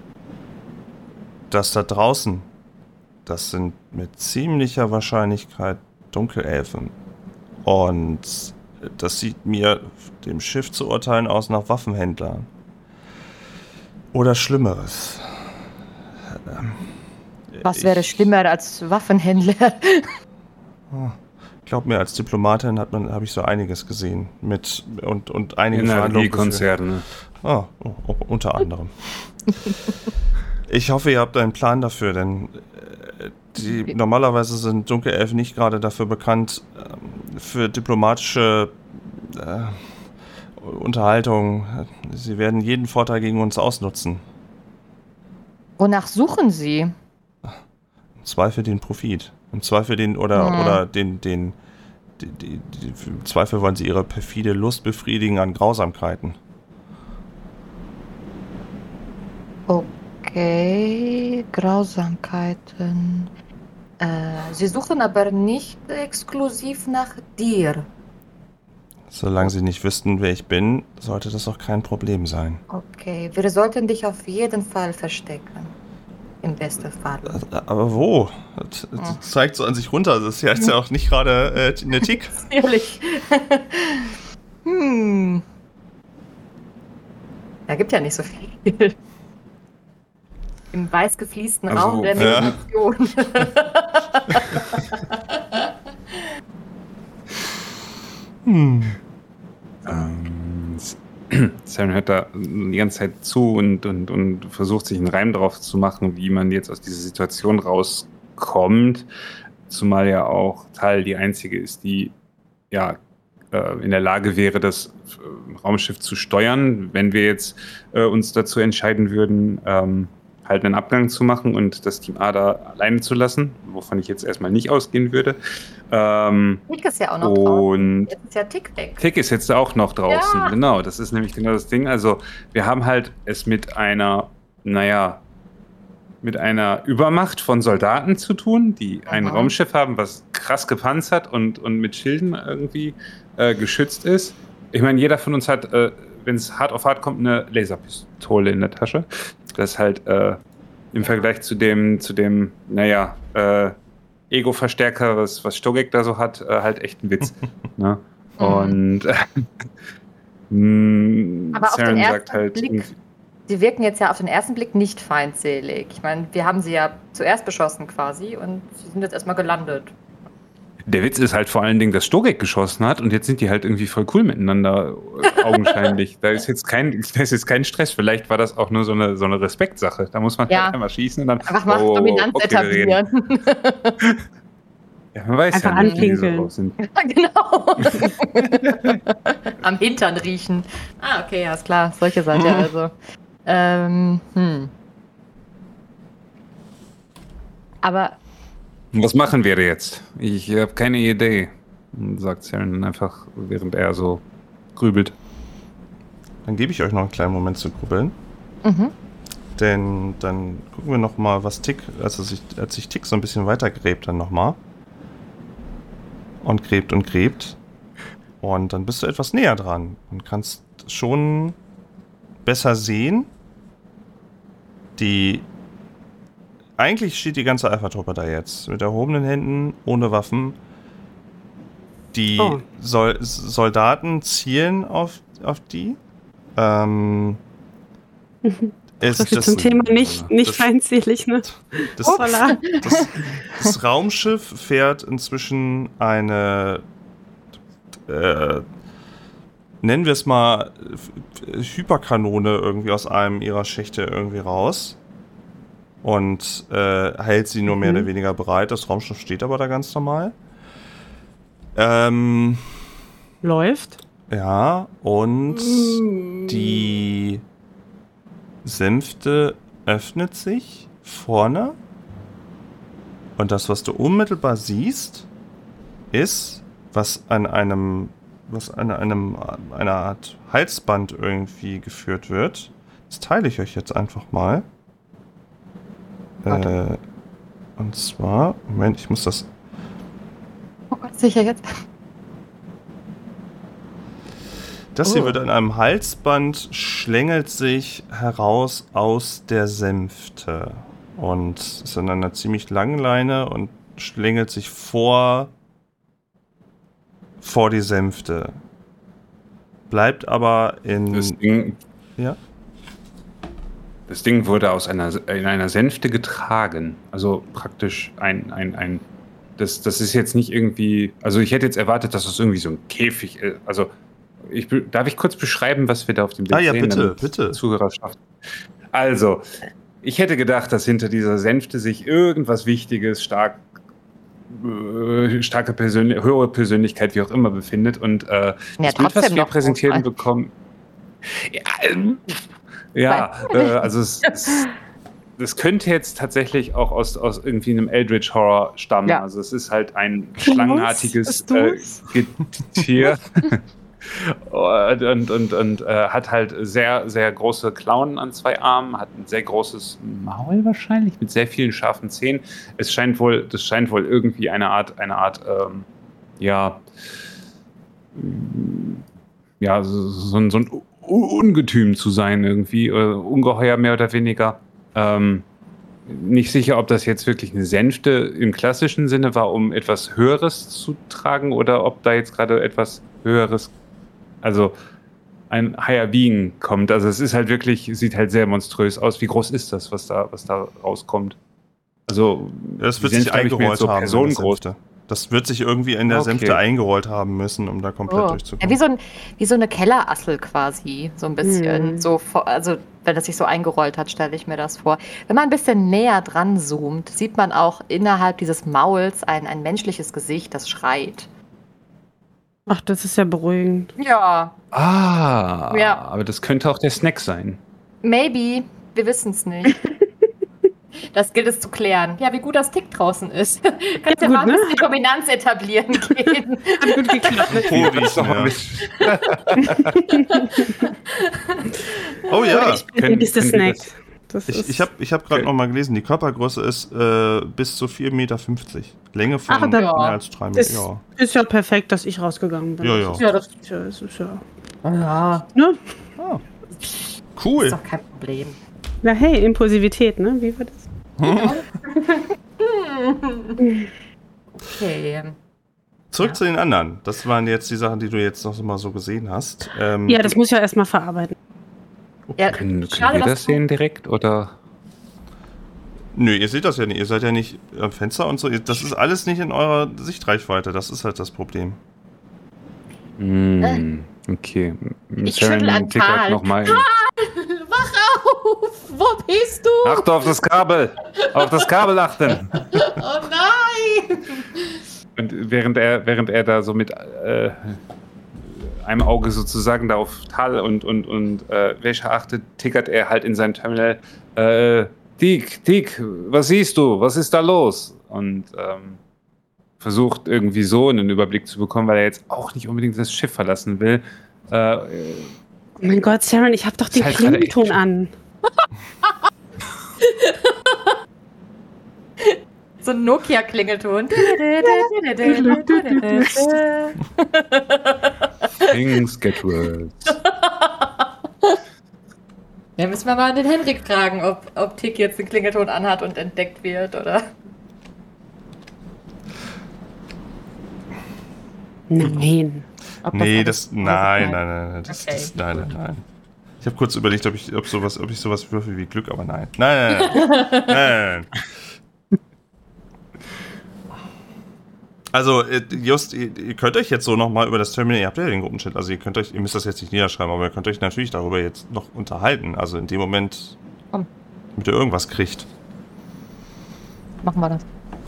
das da draußen, das sind mit ziemlicher Wahrscheinlichkeit Dunkelelfen. Und das sieht mir, dem Schiff zu urteilen, aus nach Waffenhändlern. Oder Schlimmeres. Was wäre schlimmer als Waffenhändler? Glaub mir, als Diplomatin habe ich so einiges gesehen. Und einige Energiekonzerne. Unter anderem. Ich hoffe, ihr habt einen Plan dafür, denn normalerweise sind Dunkelelfen nicht gerade dafür bekannt, für diplomatische Unterhaltung. Sie werden jeden Vorteil gegen uns ausnutzen. Wonach suchen Sie? Im Zweifel den Profit. Im Zweifel im Zweifel wollen sie ihre perfide Lust befriedigen an Grausamkeiten. Okay, Grausamkeiten. Sie suchen aber nicht exklusiv nach dir. Solange sie nicht wüssten, wer ich bin, sollte das auch kein Problem sein. Okay, wir sollten dich auf jeden Fall verstecken. Im besten Fall. Aber wo? Das zeigt so an sich runter. Das ist ja jetzt auch nicht gerade eine Tick. Ehrlich. Da gibt ja nicht so viel. im weiß gefliesten Also, Raum der ja. Meditation. Saren hört da die ganze Zeit zu und versucht sich einen Reim drauf zu machen, wie man jetzt aus dieser Situation rauskommt. Zumal ja auch Tal die einzige ist, die ja in der Lage wäre, das Raumschiff zu steuern. Wenn wir jetzt uns dazu entscheiden würden, halt einen Abgang zu machen und das Team A da alleine zu lassen, wovon ich jetzt erstmal nicht ausgehen würde. Tick ist ja auch noch draußen. Und Jetzt ist ja Tick weg. Tick ist jetzt auch noch draußen. Ja. Genau, das ist nämlich genau das Ding. Also wir haben halt es mit einer Übermacht von Soldaten zu tun, die ein Raumschiff haben, was krass gepanzert und mit Schilden irgendwie geschützt ist. Ich meine, jeder von uns hat, wenn es hart auf hart kommt, eine Laserpistole in der Tasche. Das ist halt im Vergleich zu dem Ego-Verstärker, was Stogek da so hat, halt echt ein Witz. Ne? Und Aber auf den Saren ersten sagt halt, Blick, sie wirken jetzt ja auf den ersten Blick nicht feindselig. Ich meine, wir haben sie ja zuerst beschossen quasi und sie sind jetzt erstmal gelandet. der Witz ist halt vor allen Dingen, dass Stogek geschossen hat und jetzt sind die halt irgendwie voll cool miteinander, augenscheinlich. Da ist jetzt kein Stress. Vielleicht war das auch nur so eine Respektsache. Da muss man halt einmal schießen und dann Einfach mal Dominanz etablieren. Ja, man weiß Einfach ja nicht, wie die so anpinkeln. drauf sind. Ja, genau. Am Hintern riechen. Ah, okay, ja, ist klar. Solche seid ihr also. Aber Was machen wir jetzt? Ich habe keine Idee, sagt Saren einfach, während er so grübelt. Dann gebe ich euch noch einen kleinen Moment zu grübeln. Denn dann gucken wir noch mal, was Tick, als sich Tick so ein bisschen weitergräbt, dann noch mal. Und gräbt und gräbt. Und dann bist du etwas näher dran und kannst schon besser sehen. Eigentlich steht die ganze Alpha-Truppe da jetzt. Mit erhobenen Händen, ohne Waffen. Die Soldaten zielen auf die. Zum Thema nicht feindselig, ne? Das Raumschiff fährt inzwischen eine, nennen wir es mal, Hyperkanone irgendwie aus einem ihrer Schächte irgendwie raus und hält sie nur mehr oder weniger bereit. Das Raumschiff steht aber da ganz normal. Läuft. Ja, und die Sänfte öffnet sich vorne und das, was du unmittelbar siehst, ist, was an einer Art Halsband irgendwie geführt wird. Das teile ich euch jetzt einfach mal. Und zwar, Moment, ich muss das. Oh Gott, sicher jetzt. Das hier wird an einem Halsband, schlängelt sich heraus aus der Sänfte und ist an einer ziemlich langen Leine und schlängelt sich vor die Sänfte. Bleibt aber in... Das Ding wurde in einer Sänfte getragen. Also praktisch das ist jetzt nicht irgendwie... Also ich hätte jetzt erwartet, dass das irgendwie so ein Käfig ist. Also darf ich kurz beschreiben, was wir da auf dem Bild sehen? Bitte. Zuhörerschaft. Also, ich hätte gedacht, dass hinter dieser Sänfte sich irgendwas Wichtiges, höhere Persönlichkeit, wie auch immer, befindet. Und das Bild, was wir präsentieren bekommen... Also das könnte jetzt tatsächlich auch aus irgendwie einem Eldritch Horror stammen. Ja. Also es ist halt ein schlangenartiges Getier. Und hat halt sehr, sehr große Klauen an zwei Armen, hat ein sehr großes Maul wahrscheinlich mit sehr vielen scharfen Zähnen. Das scheint wohl irgendwie eine Art so ein Ungetüm zu sein irgendwie, oder Ungeheuer mehr oder weniger. Nicht sicher, ob das jetzt wirklich eine Sänfte im klassischen Sinne war, um etwas Höheres zu tragen, oder ob da jetzt gerade etwas Höheres, also ein Higher Being kommt. Also es ist halt wirklich, sieht halt sehr monströs aus. Wie groß ist das, was da rauskommt? Also Das wird sich eingerollt so haben. personengroß. Das wird sich irgendwie in der Okay. Sänfte eingerollt haben müssen, um da komplett Ja, durchzukommen. wie so eine Kellerassel quasi, so ein bisschen. Also, wenn das sich so eingerollt hat, stelle ich mir das vor. Wenn man ein bisschen näher dran zoomt, sieht man auch innerhalb dieses Mauls ein menschliches Gesicht, das schreit. Ach, das ist ja beruhigend. Ja, Ja. Aber das könnte auch der Snack sein. maybe. Wir wissen es nicht. Das gilt es zu klären. Ja, wie gut das Tick draußen ist. Kannst ja gut, mal ein ne? bisschen Dominanz etablieren gehen. Hat gut geklappt. Vorriechen, ja. Oh ja. Ist der Snack. Ich hab gerade noch mal gelesen, die Körpergröße ist bis zu 4,50 Meter. Länge von Ach, dann- mehr als 3 Meter. ist, ist ja perfekt, dass ich rausgegangen bin. Ja, ja. Das ist ja. Ja, Ne? Cool. ist doch kein Problem. Na hey, Impulsivität, ne? Wie war das? Okay. Zurück zu den anderen. Das waren jetzt die Sachen, die du jetzt noch mal so gesehen hast. Ja, das muss ich ja erstmal verarbeiten. Ja, Können schade, wir dass das sehen direkt? Oder? Nö, ihr seht das ja nicht. Ihr seid ja nicht am Fenster und so. Das ist alles nicht in eurer Sichtreichweite. Das ist halt das Problem. Okay. Ich schüttel an Tal. Nochmal. Wach auf! Wo bist du? Achte auf das Kabel! Auf das Kabel achten! Oh nein! Und während er da so mit einem Auge sozusagen da auf Tal und Wäsche achtet, tickert er halt in sein Terminal. Tick, was siehst du? Was ist da los? Und versucht irgendwie so einen Überblick zu bekommen, weil er jetzt auch nicht unbedingt das Schiff verlassen will. Oh mein Gott, Sharon, ich hab doch den Ist halt gerade Klingelton echt- an. So ein Nokia-Klingelton. Things get worse. Ja, müssen wir mal den Henrik fragen, ob Tick jetzt den Klingelton anhat und entdeckt wird, oder? Nein. Nee, nein. Okay. Nein. Ich habe kurz überlegt, ob ich sowas würfel wie Glück, aber nein. Nein. Also, just, ihr könnt euch jetzt so nochmal über das Terminal, ihr habt ja den Gruppenchat, also ihr müsst das jetzt nicht niederschreiben, aber ihr könnt euch natürlich darüber jetzt noch unterhalten. Also in dem Moment, Komm. damit ihr irgendwas kriegt. Machen wir das.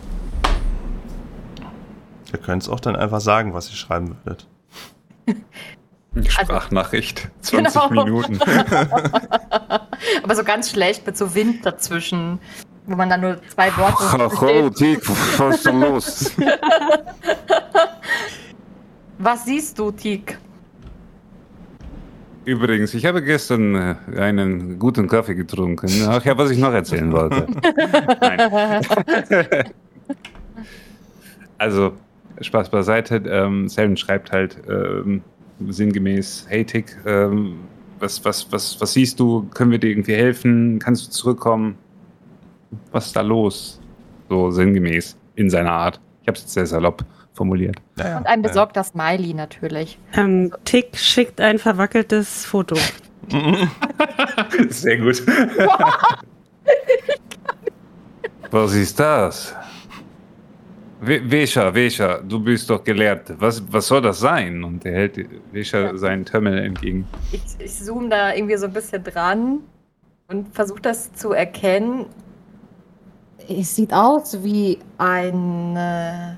Ihr könnt es auch dann einfach sagen, was ihr schreiben würdet. Sprachnachricht. 20 Genau. Minuten. Aber so ganz schlecht mit so Wind dazwischen, wo man dann nur 2 Worte Oh, Tick, was ist denn los? Was siehst du, Tik? Übrigens, ich habe gestern einen guten Kaffee getrunken. Ach ja, was ich noch erzählen wollte. Nein. Also, Spaß beiseite. Selden schreibt halt sinngemäß, hey Tick, was siehst du? Können wir dir irgendwie helfen? Kannst du zurückkommen? Was ist da los? So sinngemäß in seiner Art. Ich habe es jetzt sehr salopp formuliert. Naja, Und ein besorgter Smiley natürlich. Tick schickt ein verwackeltes Foto. Sehr gut. Was ist das? Wäscher, du bist doch gelehrt. Was soll das sein? Und er hält Wäscher sein Terminal entgegen. Ich zoome da irgendwie so ein bisschen dran und versuche das zu erkennen. Es sieht aus wie eine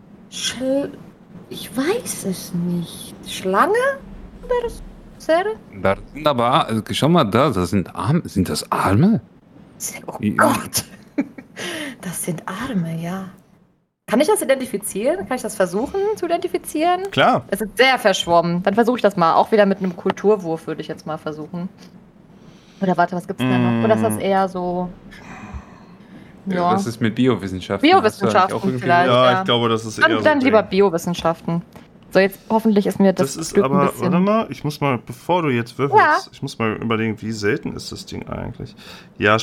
ich weiß es nicht. Schlange? Oder das Serie? Da sind aber, schau mal da, das sind Arme. Sind das Arme? Oh Ja. Gott. Das sind Arme, ja. Kann ich das identifizieren? Kann ich das versuchen zu identifizieren? klar. Es ist sehr verschwommen. Dann versuche ich das mal. Auch wieder mit einem Kulturwurf würde ich jetzt mal versuchen. Oder warte, was gibt's denn da noch? Oder ist das eher so... Ja. Was ist mit Biowissenschaften? Biowissenschaften Hast du eigentlich auch irgendwie- vielleicht. Ja, ja. ich glaube, das ist eher so. Dann lieber Ding. Biowissenschaften. So, jetzt hoffentlich ist mir das Das ist Stück ein aber, bisschen... warte mal, ich muss mal, bevor du jetzt würfelst, Ja. ich muss mal überlegen, wie selten ist das Ding eigentlich? Ja,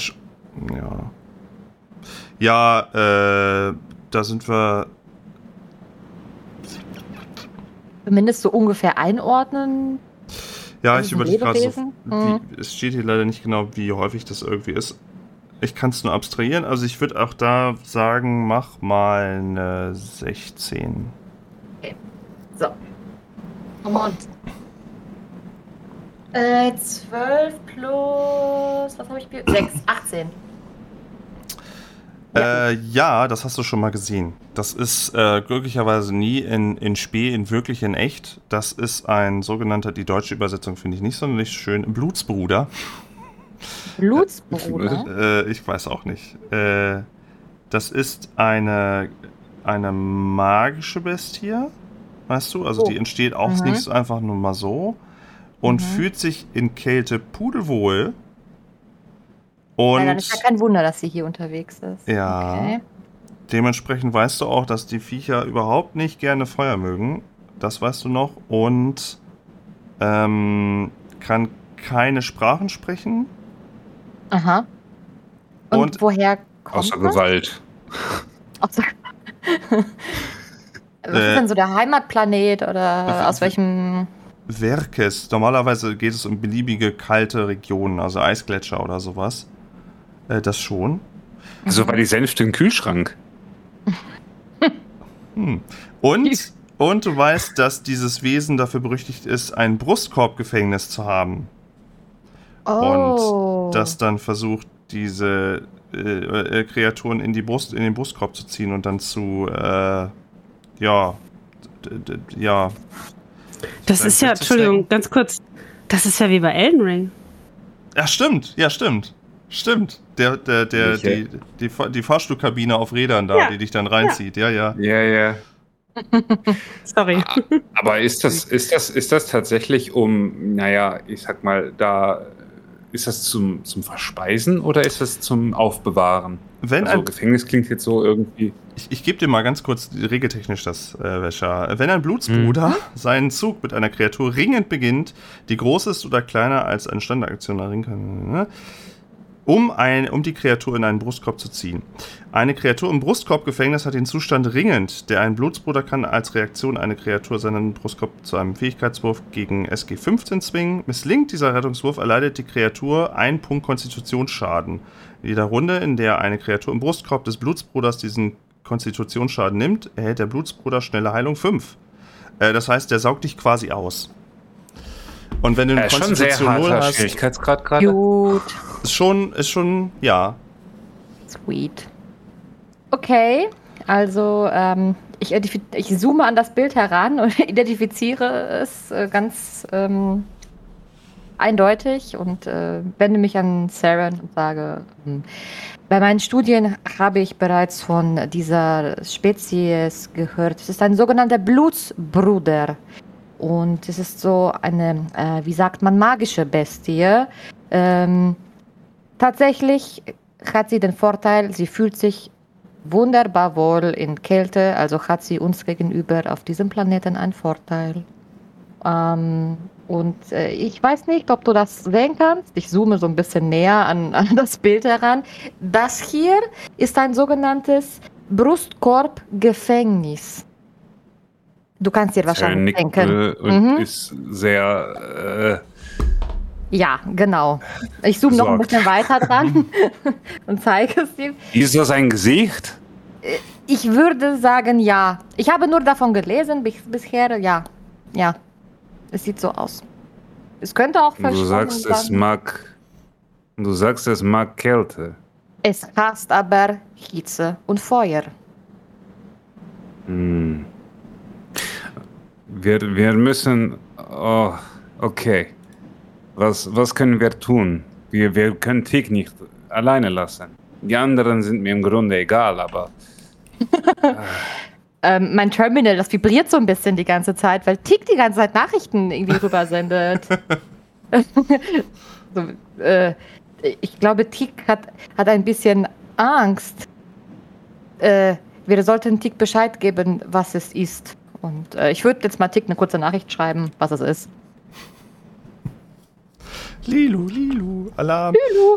da sind wir. Zumindest so ungefähr einordnen. Ja, Das ich ist ein überlege gerade so, Lebewesen? es steht hier leider nicht genau, wie häufig das irgendwie ist. Ich kann es nur abstrahieren, also ich würde auch da sagen, mach mal eine 16. So. Und 12 plus, was habe ich? 6, 18. Ja, das hast du schon mal gesehen. Das ist glücklicherweise nie in Spee, wirklich in echt. Das ist ein sogenannter, die deutsche Übersetzung finde ich nicht sonderlich schön, Blutsbruder. Blutsbruder? Ich weiß auch nicht. Das ist eine magische Bestie, weißt du? Also die entsteht auch nicht so einfach nur mal so und fühlt sich in Kälte pudelwohl. Und dann ist ja kein Wunder, dass sie hier unterwegs ist. ja, Okay. dementsprechend weißt du auch, dass die Viecher überhaupt nicht gerne Feuer mögen. Das weißt du noch. Und kann keine Sprachen sprechen. Aha. Und woher kommt Außer das? Gewalt. Außer Was ist denn so der Heimatplanet oder aus welchem... Verkes. Normalerweise geht es um beliebige kalte Regionen, also Eisgletscher oder sowas. Das schon. So war die Sänfte im Kühlschrank. Und du weißt, dass dieses Wesen dafür berüchtigt ist, ein Brustkorbgefängnis zu haben. Oh. Und das dann versucht, diese Kreaturen in den Brustkorb zu ziehen und dann zu, Das ist ja, Entschuldigung, ganz kurz. Das ist ja wie bei Elden Ring. Ja, stimmt. Stimmt. Die Fahrstuhlkabine auf Rädern da, die dich dann reinzieht. Ja. Ja. Sorry. Aber ist das tatsächlich ich sag mal, ist das zum Verspeisen oder ist das zum Aufbewahren? Gefängnis klingt jetzt so irgendwie... Ich gebe dir mal ganz kurz regeltechnisch das, Wäscher. Wenn ein Blutsbruder seinen Zug mit einer Kreatur ringend beginnt, die groß ist oder kleiner als eine Standardaktion erringen kann, um die Kreatur in einen Brustkorb zu ziehen. Eine Kreatur im Brustkorbgefängnis hat den Zustand ringend. Der ein Blutsbruder kann als Reaktion eine Kreatur seinen Brustkorb zu einem Fähigkeitswurf gegen SG 15 zwingen. Misslingt dieser Rettungswurf, erleidet die Kreatur 1 Punkt Konstitutionsschaden. In jeder Runde, in der eine Kreatur im Brustkorb des Blutsbruders diesen Konstitutionsschaden nimmt, erhält der Blutsbruder schnelle Heilung 5. Das heißt, der saugt dich quasi aus. Und wenn du eine Konstitution 0 hast, Schwierigkeitsgrad gerade. Gut. ist schon, ja. Sweet. Okay, also ich zoome an das Bild heran und identifiziere es ganz eindeutig und wende mich an Saren und sage, bei meinen Studien habe ich bereits von dieser Spezies gehört. Es ist ein sogenannter Blutsbruder. Und es ist so eine, wie sagt man, magische Bestie. Tatsächlich hat sie den Vorteil, sie fühlt sich wunderbar wohl in Kälte, also hat sie uns gegenüber auf diesem Planeten einen Vorteil. Ich weiß nicht, ob du das sehen kannst. Ich zoome so ein bisschen näher an das Bild heran. Das hier ist ein sogenanntes Brustkorbgefängnis. Du kannst dir wahrscheinlich denken. Und ist sehr... Ja, genau. Ich zoome noch ein bisschen weiter dran und zeige es dir. Ist das ein Gesicht? Ich würde sagen, ja. Ich habe nur davon gelesen bisher, ja. Ja, es sieht so aus. Es könnte auch verschwommen sein. Du sagst, es mag Kälte. Es hasst aber Hitze und Feuer. Wir müssen... Oh, okay. Was können wir tun? Wir können Tick nicht alleine lassen. Die anderen sind mir im Grunde egal, aber... Mein Terminal, das vibriert so ein bisschen die ganze Zeit, weil Tick die ganze Zeit Nachrichten irgendwie rübersendet. Ich glaube, Tick hat ein bisschen Angst. Wir sollten Tick Bescheid geben, was es ist. Und ich würde jetzt mal Tick eine kurze Nachricht schreiben, was es ist. Lilu, Alarm.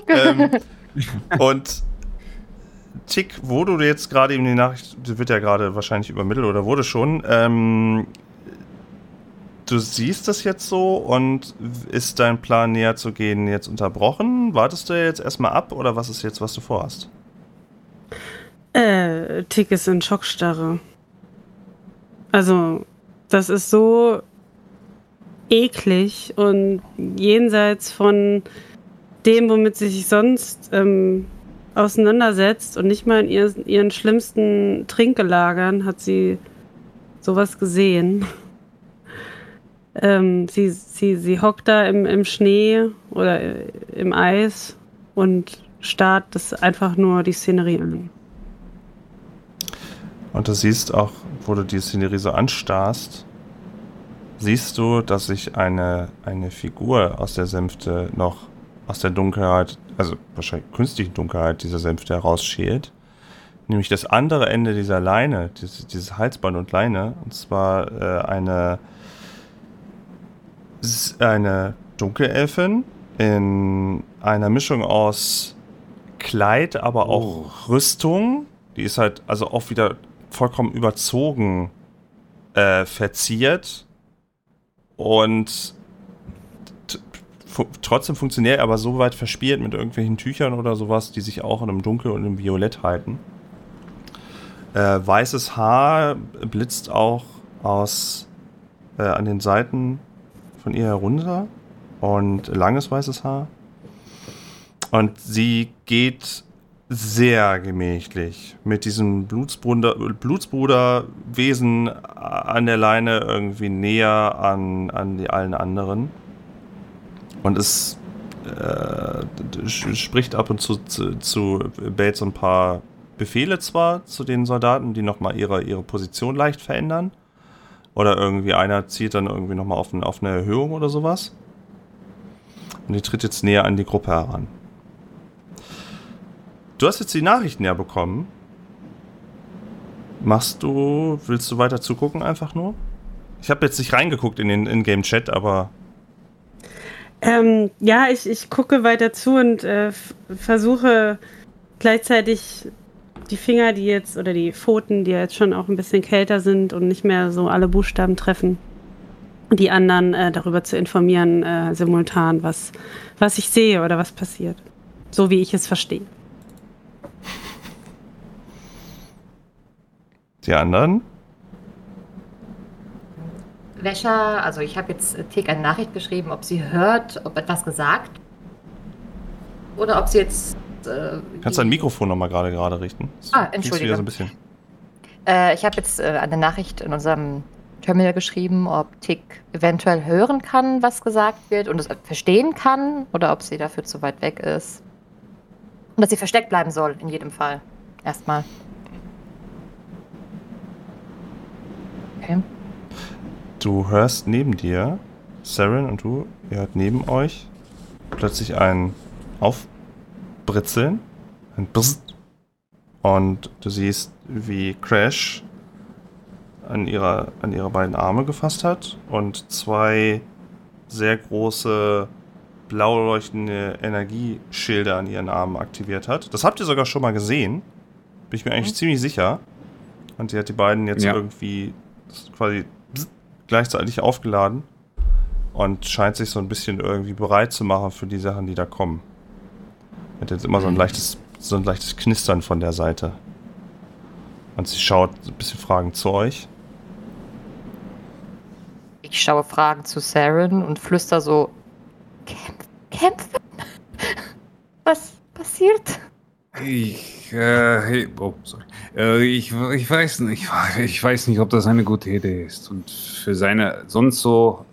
Und Tick, wo du jetzt gerade eben die Nachricht, die wird ja gerade wahrscheinlich übermittelt oder wurde schon, Du siehst das jetzt so und ist dein Plan näher zu gehen jetzt unterbrochen? Wartest du jetzt erstmal ab oder was ist jetzt, was du vorhast? Tick ist in Schockstarre. Also, das ist so eklig und jenseits von dem, womit sie sich sonst auseinandersetzt und nicht mal in ihren schlimmsten Trinkgelagern hat sie sowas gesehen. Sie hockt da im Schnee oder im Eis und starrt das einfach nur die Szenerie an. Und du siehst auch, wo du die Szenerie so anstarrst, siehst du, dass sich eine Figur aus der Sänfte noch aus der Dunkelheit, also wahrscheinlich künstlichen Dunkelheit dieser Sänfte herausschält. Nämlich das andere Ende dieser Leine, dieses Halsband und Leine, und zwar eine Dunkelelfin in einer Mischung aus Kleid, aber auch Rüstung. Die ist halt also auch wieder vollkommen überzogen verziert und trotzdem funktioniert, aber so weit verspielt mit irgendwelchen Tüchern oder sowas, die sich auch in einem Dunkel und im Violett halten. Weißes Haar blitzt auch aus an den Seiten von ihr herunter und langes weißes Haar. Und sie geht sehr gemächlich mit diesem Blutsbruderwesen an der Leine irgendwie näher an die allen anderen. Und es spricht ab und zu Bates ein paar Befehle zwar zu den Soldaten, die nochmal ihre Position leicht verändern. Oder irgendwie einer zielt dann irgendwie nochmal auf eine Erhöhung oder sowas. Und die tritt jetzt näher an die Gruppe heran. Du hast jetzt die Nachrichten ja bekommen. Willst du weiter zugucken einfach nur? Ich habe jetzt nicht reingeguckt in den In-Game-Chat, aber... Ja, ich gucke weiter zu und versuche gleichzeitig die Finger, oder die Pfoten, die jetzt schon auch ein bisschen kälter sind und nicht mehr so alle Buchstaben treffen, die anderen darüber zu informieren, simultan, was ich sehe oder was passiert. So wie ich es verstehe. Die anderen? Wäscher, also ich habe jetzt Tick eine Nachricht geschrieben, ob sie hört, ob etwas gesagt oder ob sie jetzt... Kannst du dein Mikrofon nochmal gerade richten? Entschuldigung. So ein bisschen. Ich habe jetzt eine Nachricht in unserem Terminal geschrieben, ob Tick eventuell hören kann, was gesagt wird und es verstehen kann oder ob sie dafür zu weit weg ist. Und dass sie versteckt bleiben soll, in jedem Fall. Erstmal. Okay. Du hörst neben dir, Saren und ihr hört neben euch plötzlich ein Aufbritzeln, ein Bzzzt. Und du siehst, wie Crash an ihre beiden Arme gefasst hat und zwei sehr große blau leuchtende Energieschilde an ihren Armen aktiviert hat. Das habt ihr sogar schon mal gesehen. Bin ich mir eigentlich ziemlich sicher. Und sie hat die beiden jetzt irgendwie quasi gleichzeitig aufgeladen und scheint sich so ein bisschen irgendwie bereit zu machen für die Sachen, die da kommen. Hat jetzt immer so ein leichtes Knistern von der Seite. Und sie schaut ein bisschen fragend zu euch. Ich schaue fragend zu Saren und flüster so: Kämpfen? Was passiert? Ich weiß nicht, ob das eine gute Idee ist. Und für seine sonst so,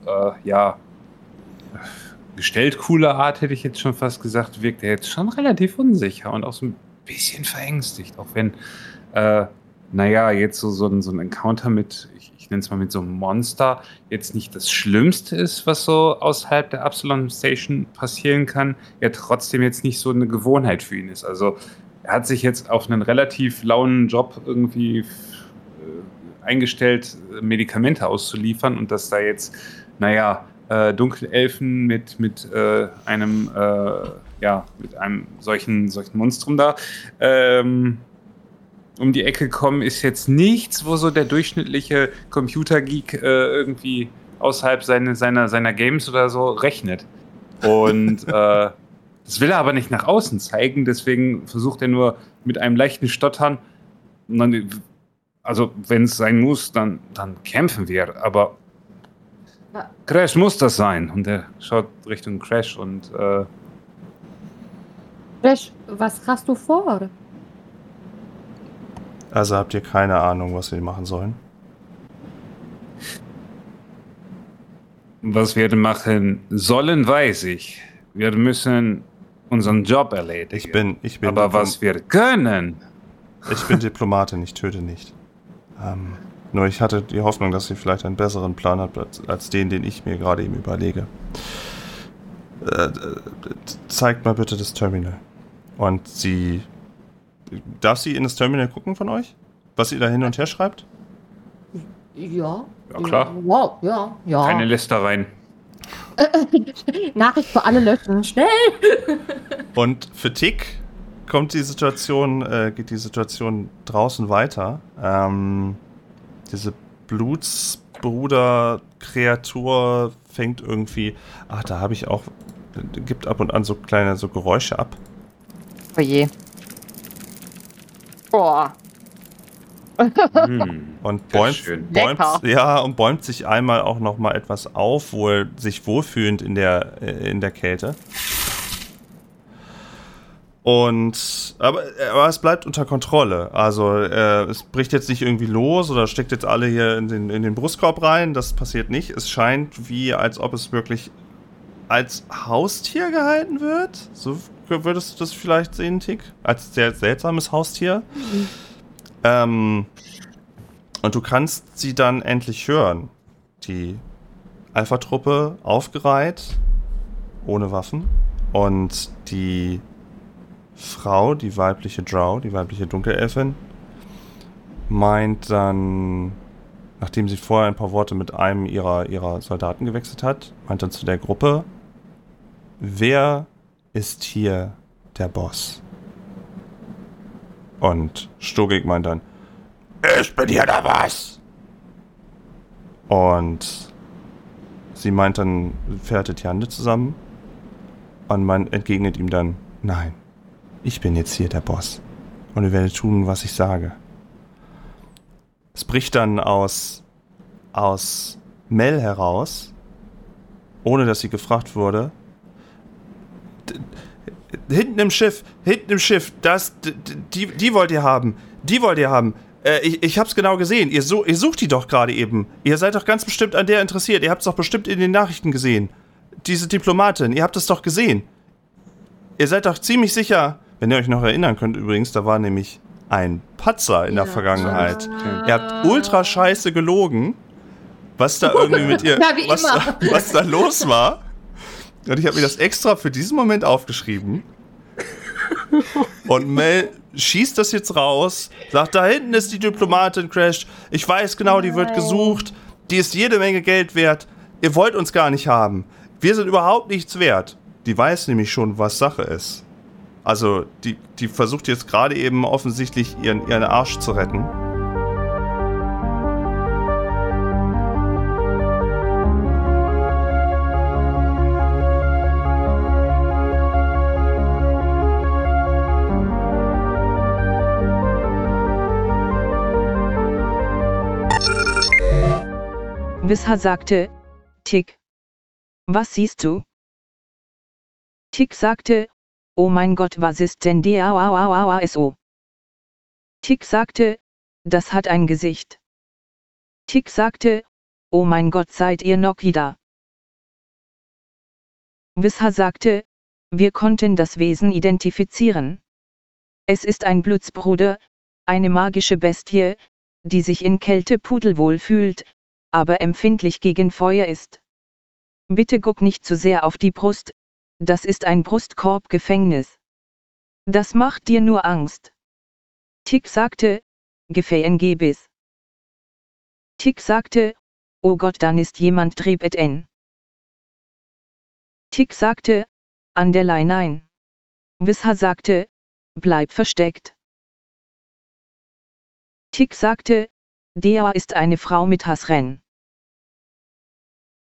gestellt coole Art, hätte ich jetzt schon fast gesagt, wirkt er jetzt schon relativ unsicher und auch so ein bisschen verängstigt. Auch wenn, jetzt so ein Encounter mit, ich nenne es mal mit so einem Monster, jetzt nicht das Schlimmste ist, was so außerhalb der Absalom Station passieren kann, er trotzdem jetzt nicht so eine Gewohnheit für ihn ist. Also er hat sich jetzt auf einen relativ lauen Job irgendwie eingestellt, Medikamente auszuliefern und dass da jetzt, Dunkelelfen mit einem solchen Monstrum da um die Ecke kommen, ist jetzt nichts, wo so der durchschnittliche Computergeek irgendwie außerhalb seiner Games oder so rechnet. Und das will er aber nicht nach außen zeigen, deswegen versucht er nur mit einem leichten Stottern, und dann, also wenn es sein muss, dann kämpfen wir, aber Crash muss das sein. Und er schaut Richtung Crash und Crash, was hast du vor? Also habt ihr keine Ahnung, was wir machen sollen? Was wir machen sollen, weiß ich. Wir müssen unseren Job erledigen. Ich bin aber was wir können... Ich bin Diplomatin, ich töte nicht. Nur ich hatte die Hoffnung, dass sie vielleicht einen besseren Plan hat, als den ich mir gerade eben überlege. Zeigt mal bitte das Terminal. Und darf sie in das Terminal gucken von euch? Was ihr da hin und her schreibt? Ja. Ja, klar. Wow, ja. Keine Lästereien. Nachricht für alle löschen. Schnell! Und für Tick geht die Situation draußen weiter. Diese Blutsbruder-Kreatur fängt irgendwie... da habe ich auch... gibt ab und an so kleine Geräusche ab. Oh je. Boah. Und bäumt sich einmal auch noch mal etwas auf, sich wohlfühlend in der Kälte. Aber es bleibt unter Kontrolle. Also es bricht jetzt nicht irgendwie los oder steckt jetzt alle hier in den Brustkorb rein. Das passiert nicht. Es scheint als ob es wirklich als Haustier gehalten wird. So würdest du das vielleicht sehen, Tick? Als sehr seltsames Haustier. Und du kannst sie dann endlich hören. Die Alpha-Truppe aufgereiht, ohne Waffen. Und die Frau, die weibliche Drow, die weibliche Dunkelelfin, meint dann, nachdem sie vorher ein paar Worte mit einem ihrer Soldaten gewechselt hat, meint dann zu der Gruppe: Wer ist hier der Boss? Und Stogik meint dann: Ich bin hier der Boss! Und sie meint dann, faltet die Hände zusammen und man entgegnet ihm dann: Nein, ich bin jetzt hier der Boss und ihr werdet tun, was ich sage. Es bricht dann aus Mel heraus, ohne dass sie gefragt wurde: Hinten im Schiff, die wollt ihr haben, ich hab's genau gesehen, ihr sucht die doch gerade eben, ihr seid doch ganz bestimmt an der interessiert, ihr habt's doch bestimmt in den Nachrichten gesehen, diese Diplomatin, ihr habt es doch gesehen, ihr seid doch ziemlich sicher, wenn ihr euch noch erinnern könnt übrigens, da war nämlich ein Patzer in der Vergangenheit, ihr habt ultra scheiße gelogen, was da irgendwie mit ihr, was da los war. Und ich habe mir das extra für diesen Moment aufgeschrieben. Und Mel schießt das jetzt raus, sagt: Da hinten ist die Diplomatin, Crash. Ich weiß genau, die wird gesucht. Die ist jede Menge Geld wert. Ihr wollt uns gar nicht haben. Wir sind überhaupt nichts wert. Die weiß nämlich schon, was Sache ist. Also, die versucht jetzt gerade eben offensichtlich ihren Arsch zu retten. Visser sagte: Tick. Was siehst du? Tick sagte: Oh mein Gott, was ist denn DAAAASO? Tick sagte: Das hat ein Gesicht. Tick sagte: Oh mein Gott, seid ihr noch da? Visser sagte: Wir konnten das Wesen identifizieren. Es ist ein Blutsbruder, eine magische Bestie, die sich in Kälte pudelwohl fühlt, aber empfindlich gegen Feuer ist. Bitte guck nicht zu sehr auf die Brust, das ist ein Brustkorbgefängnis. Das macht dir nur Angst. Tick sagte: Gefähengebis. Tick sagte: Oh Gott, dann ist jemand drebet en. Tick sagte: Anderlei nein. Visser sagte: Bleib versteckt. Tick sagte: Dea ist eine Frau mit Hassren.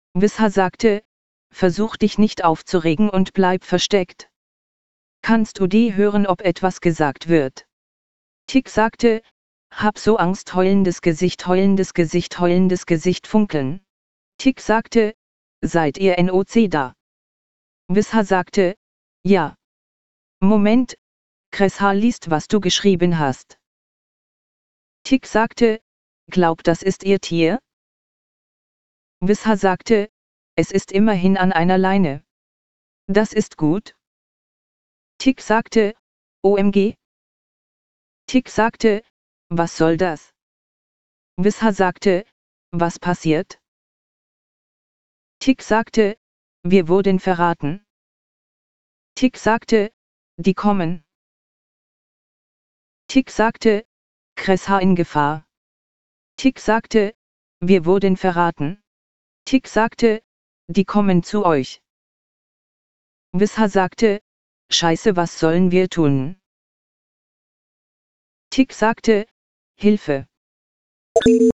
Wisha sagte, versuch dich nicht aufzuregen und bleib versteckt. Kannst du die hören, ob etwas gesagt wird? Tick sagte, hab so Angst, heulendes Gesicht, heulendes Gesicht, heulendes Gesicht funkeln. Tick sagte, seid ihr NOC da? Wisha sagte, ja. Moment, Cressha liest, was du geschrieben hast. Tick sagte, glaub, das ist ihr Tier? Wisha sagte, es ist immerhin an einer Leine. Das ist gut. Tick sagte, OMG. Tick sagte, was soll das? Wisha sagte, was passiert? Tick sagte, wir wurden verraten. Tick sagte, die kommen. Tick sagte, Cressha in Gefahr. Tick sagte, wir wurden verraten. Tick sagte, die kommen zu euch. Wisha sagte, Scheiße, was sollen wir tun? Tick sagte, Hilfe.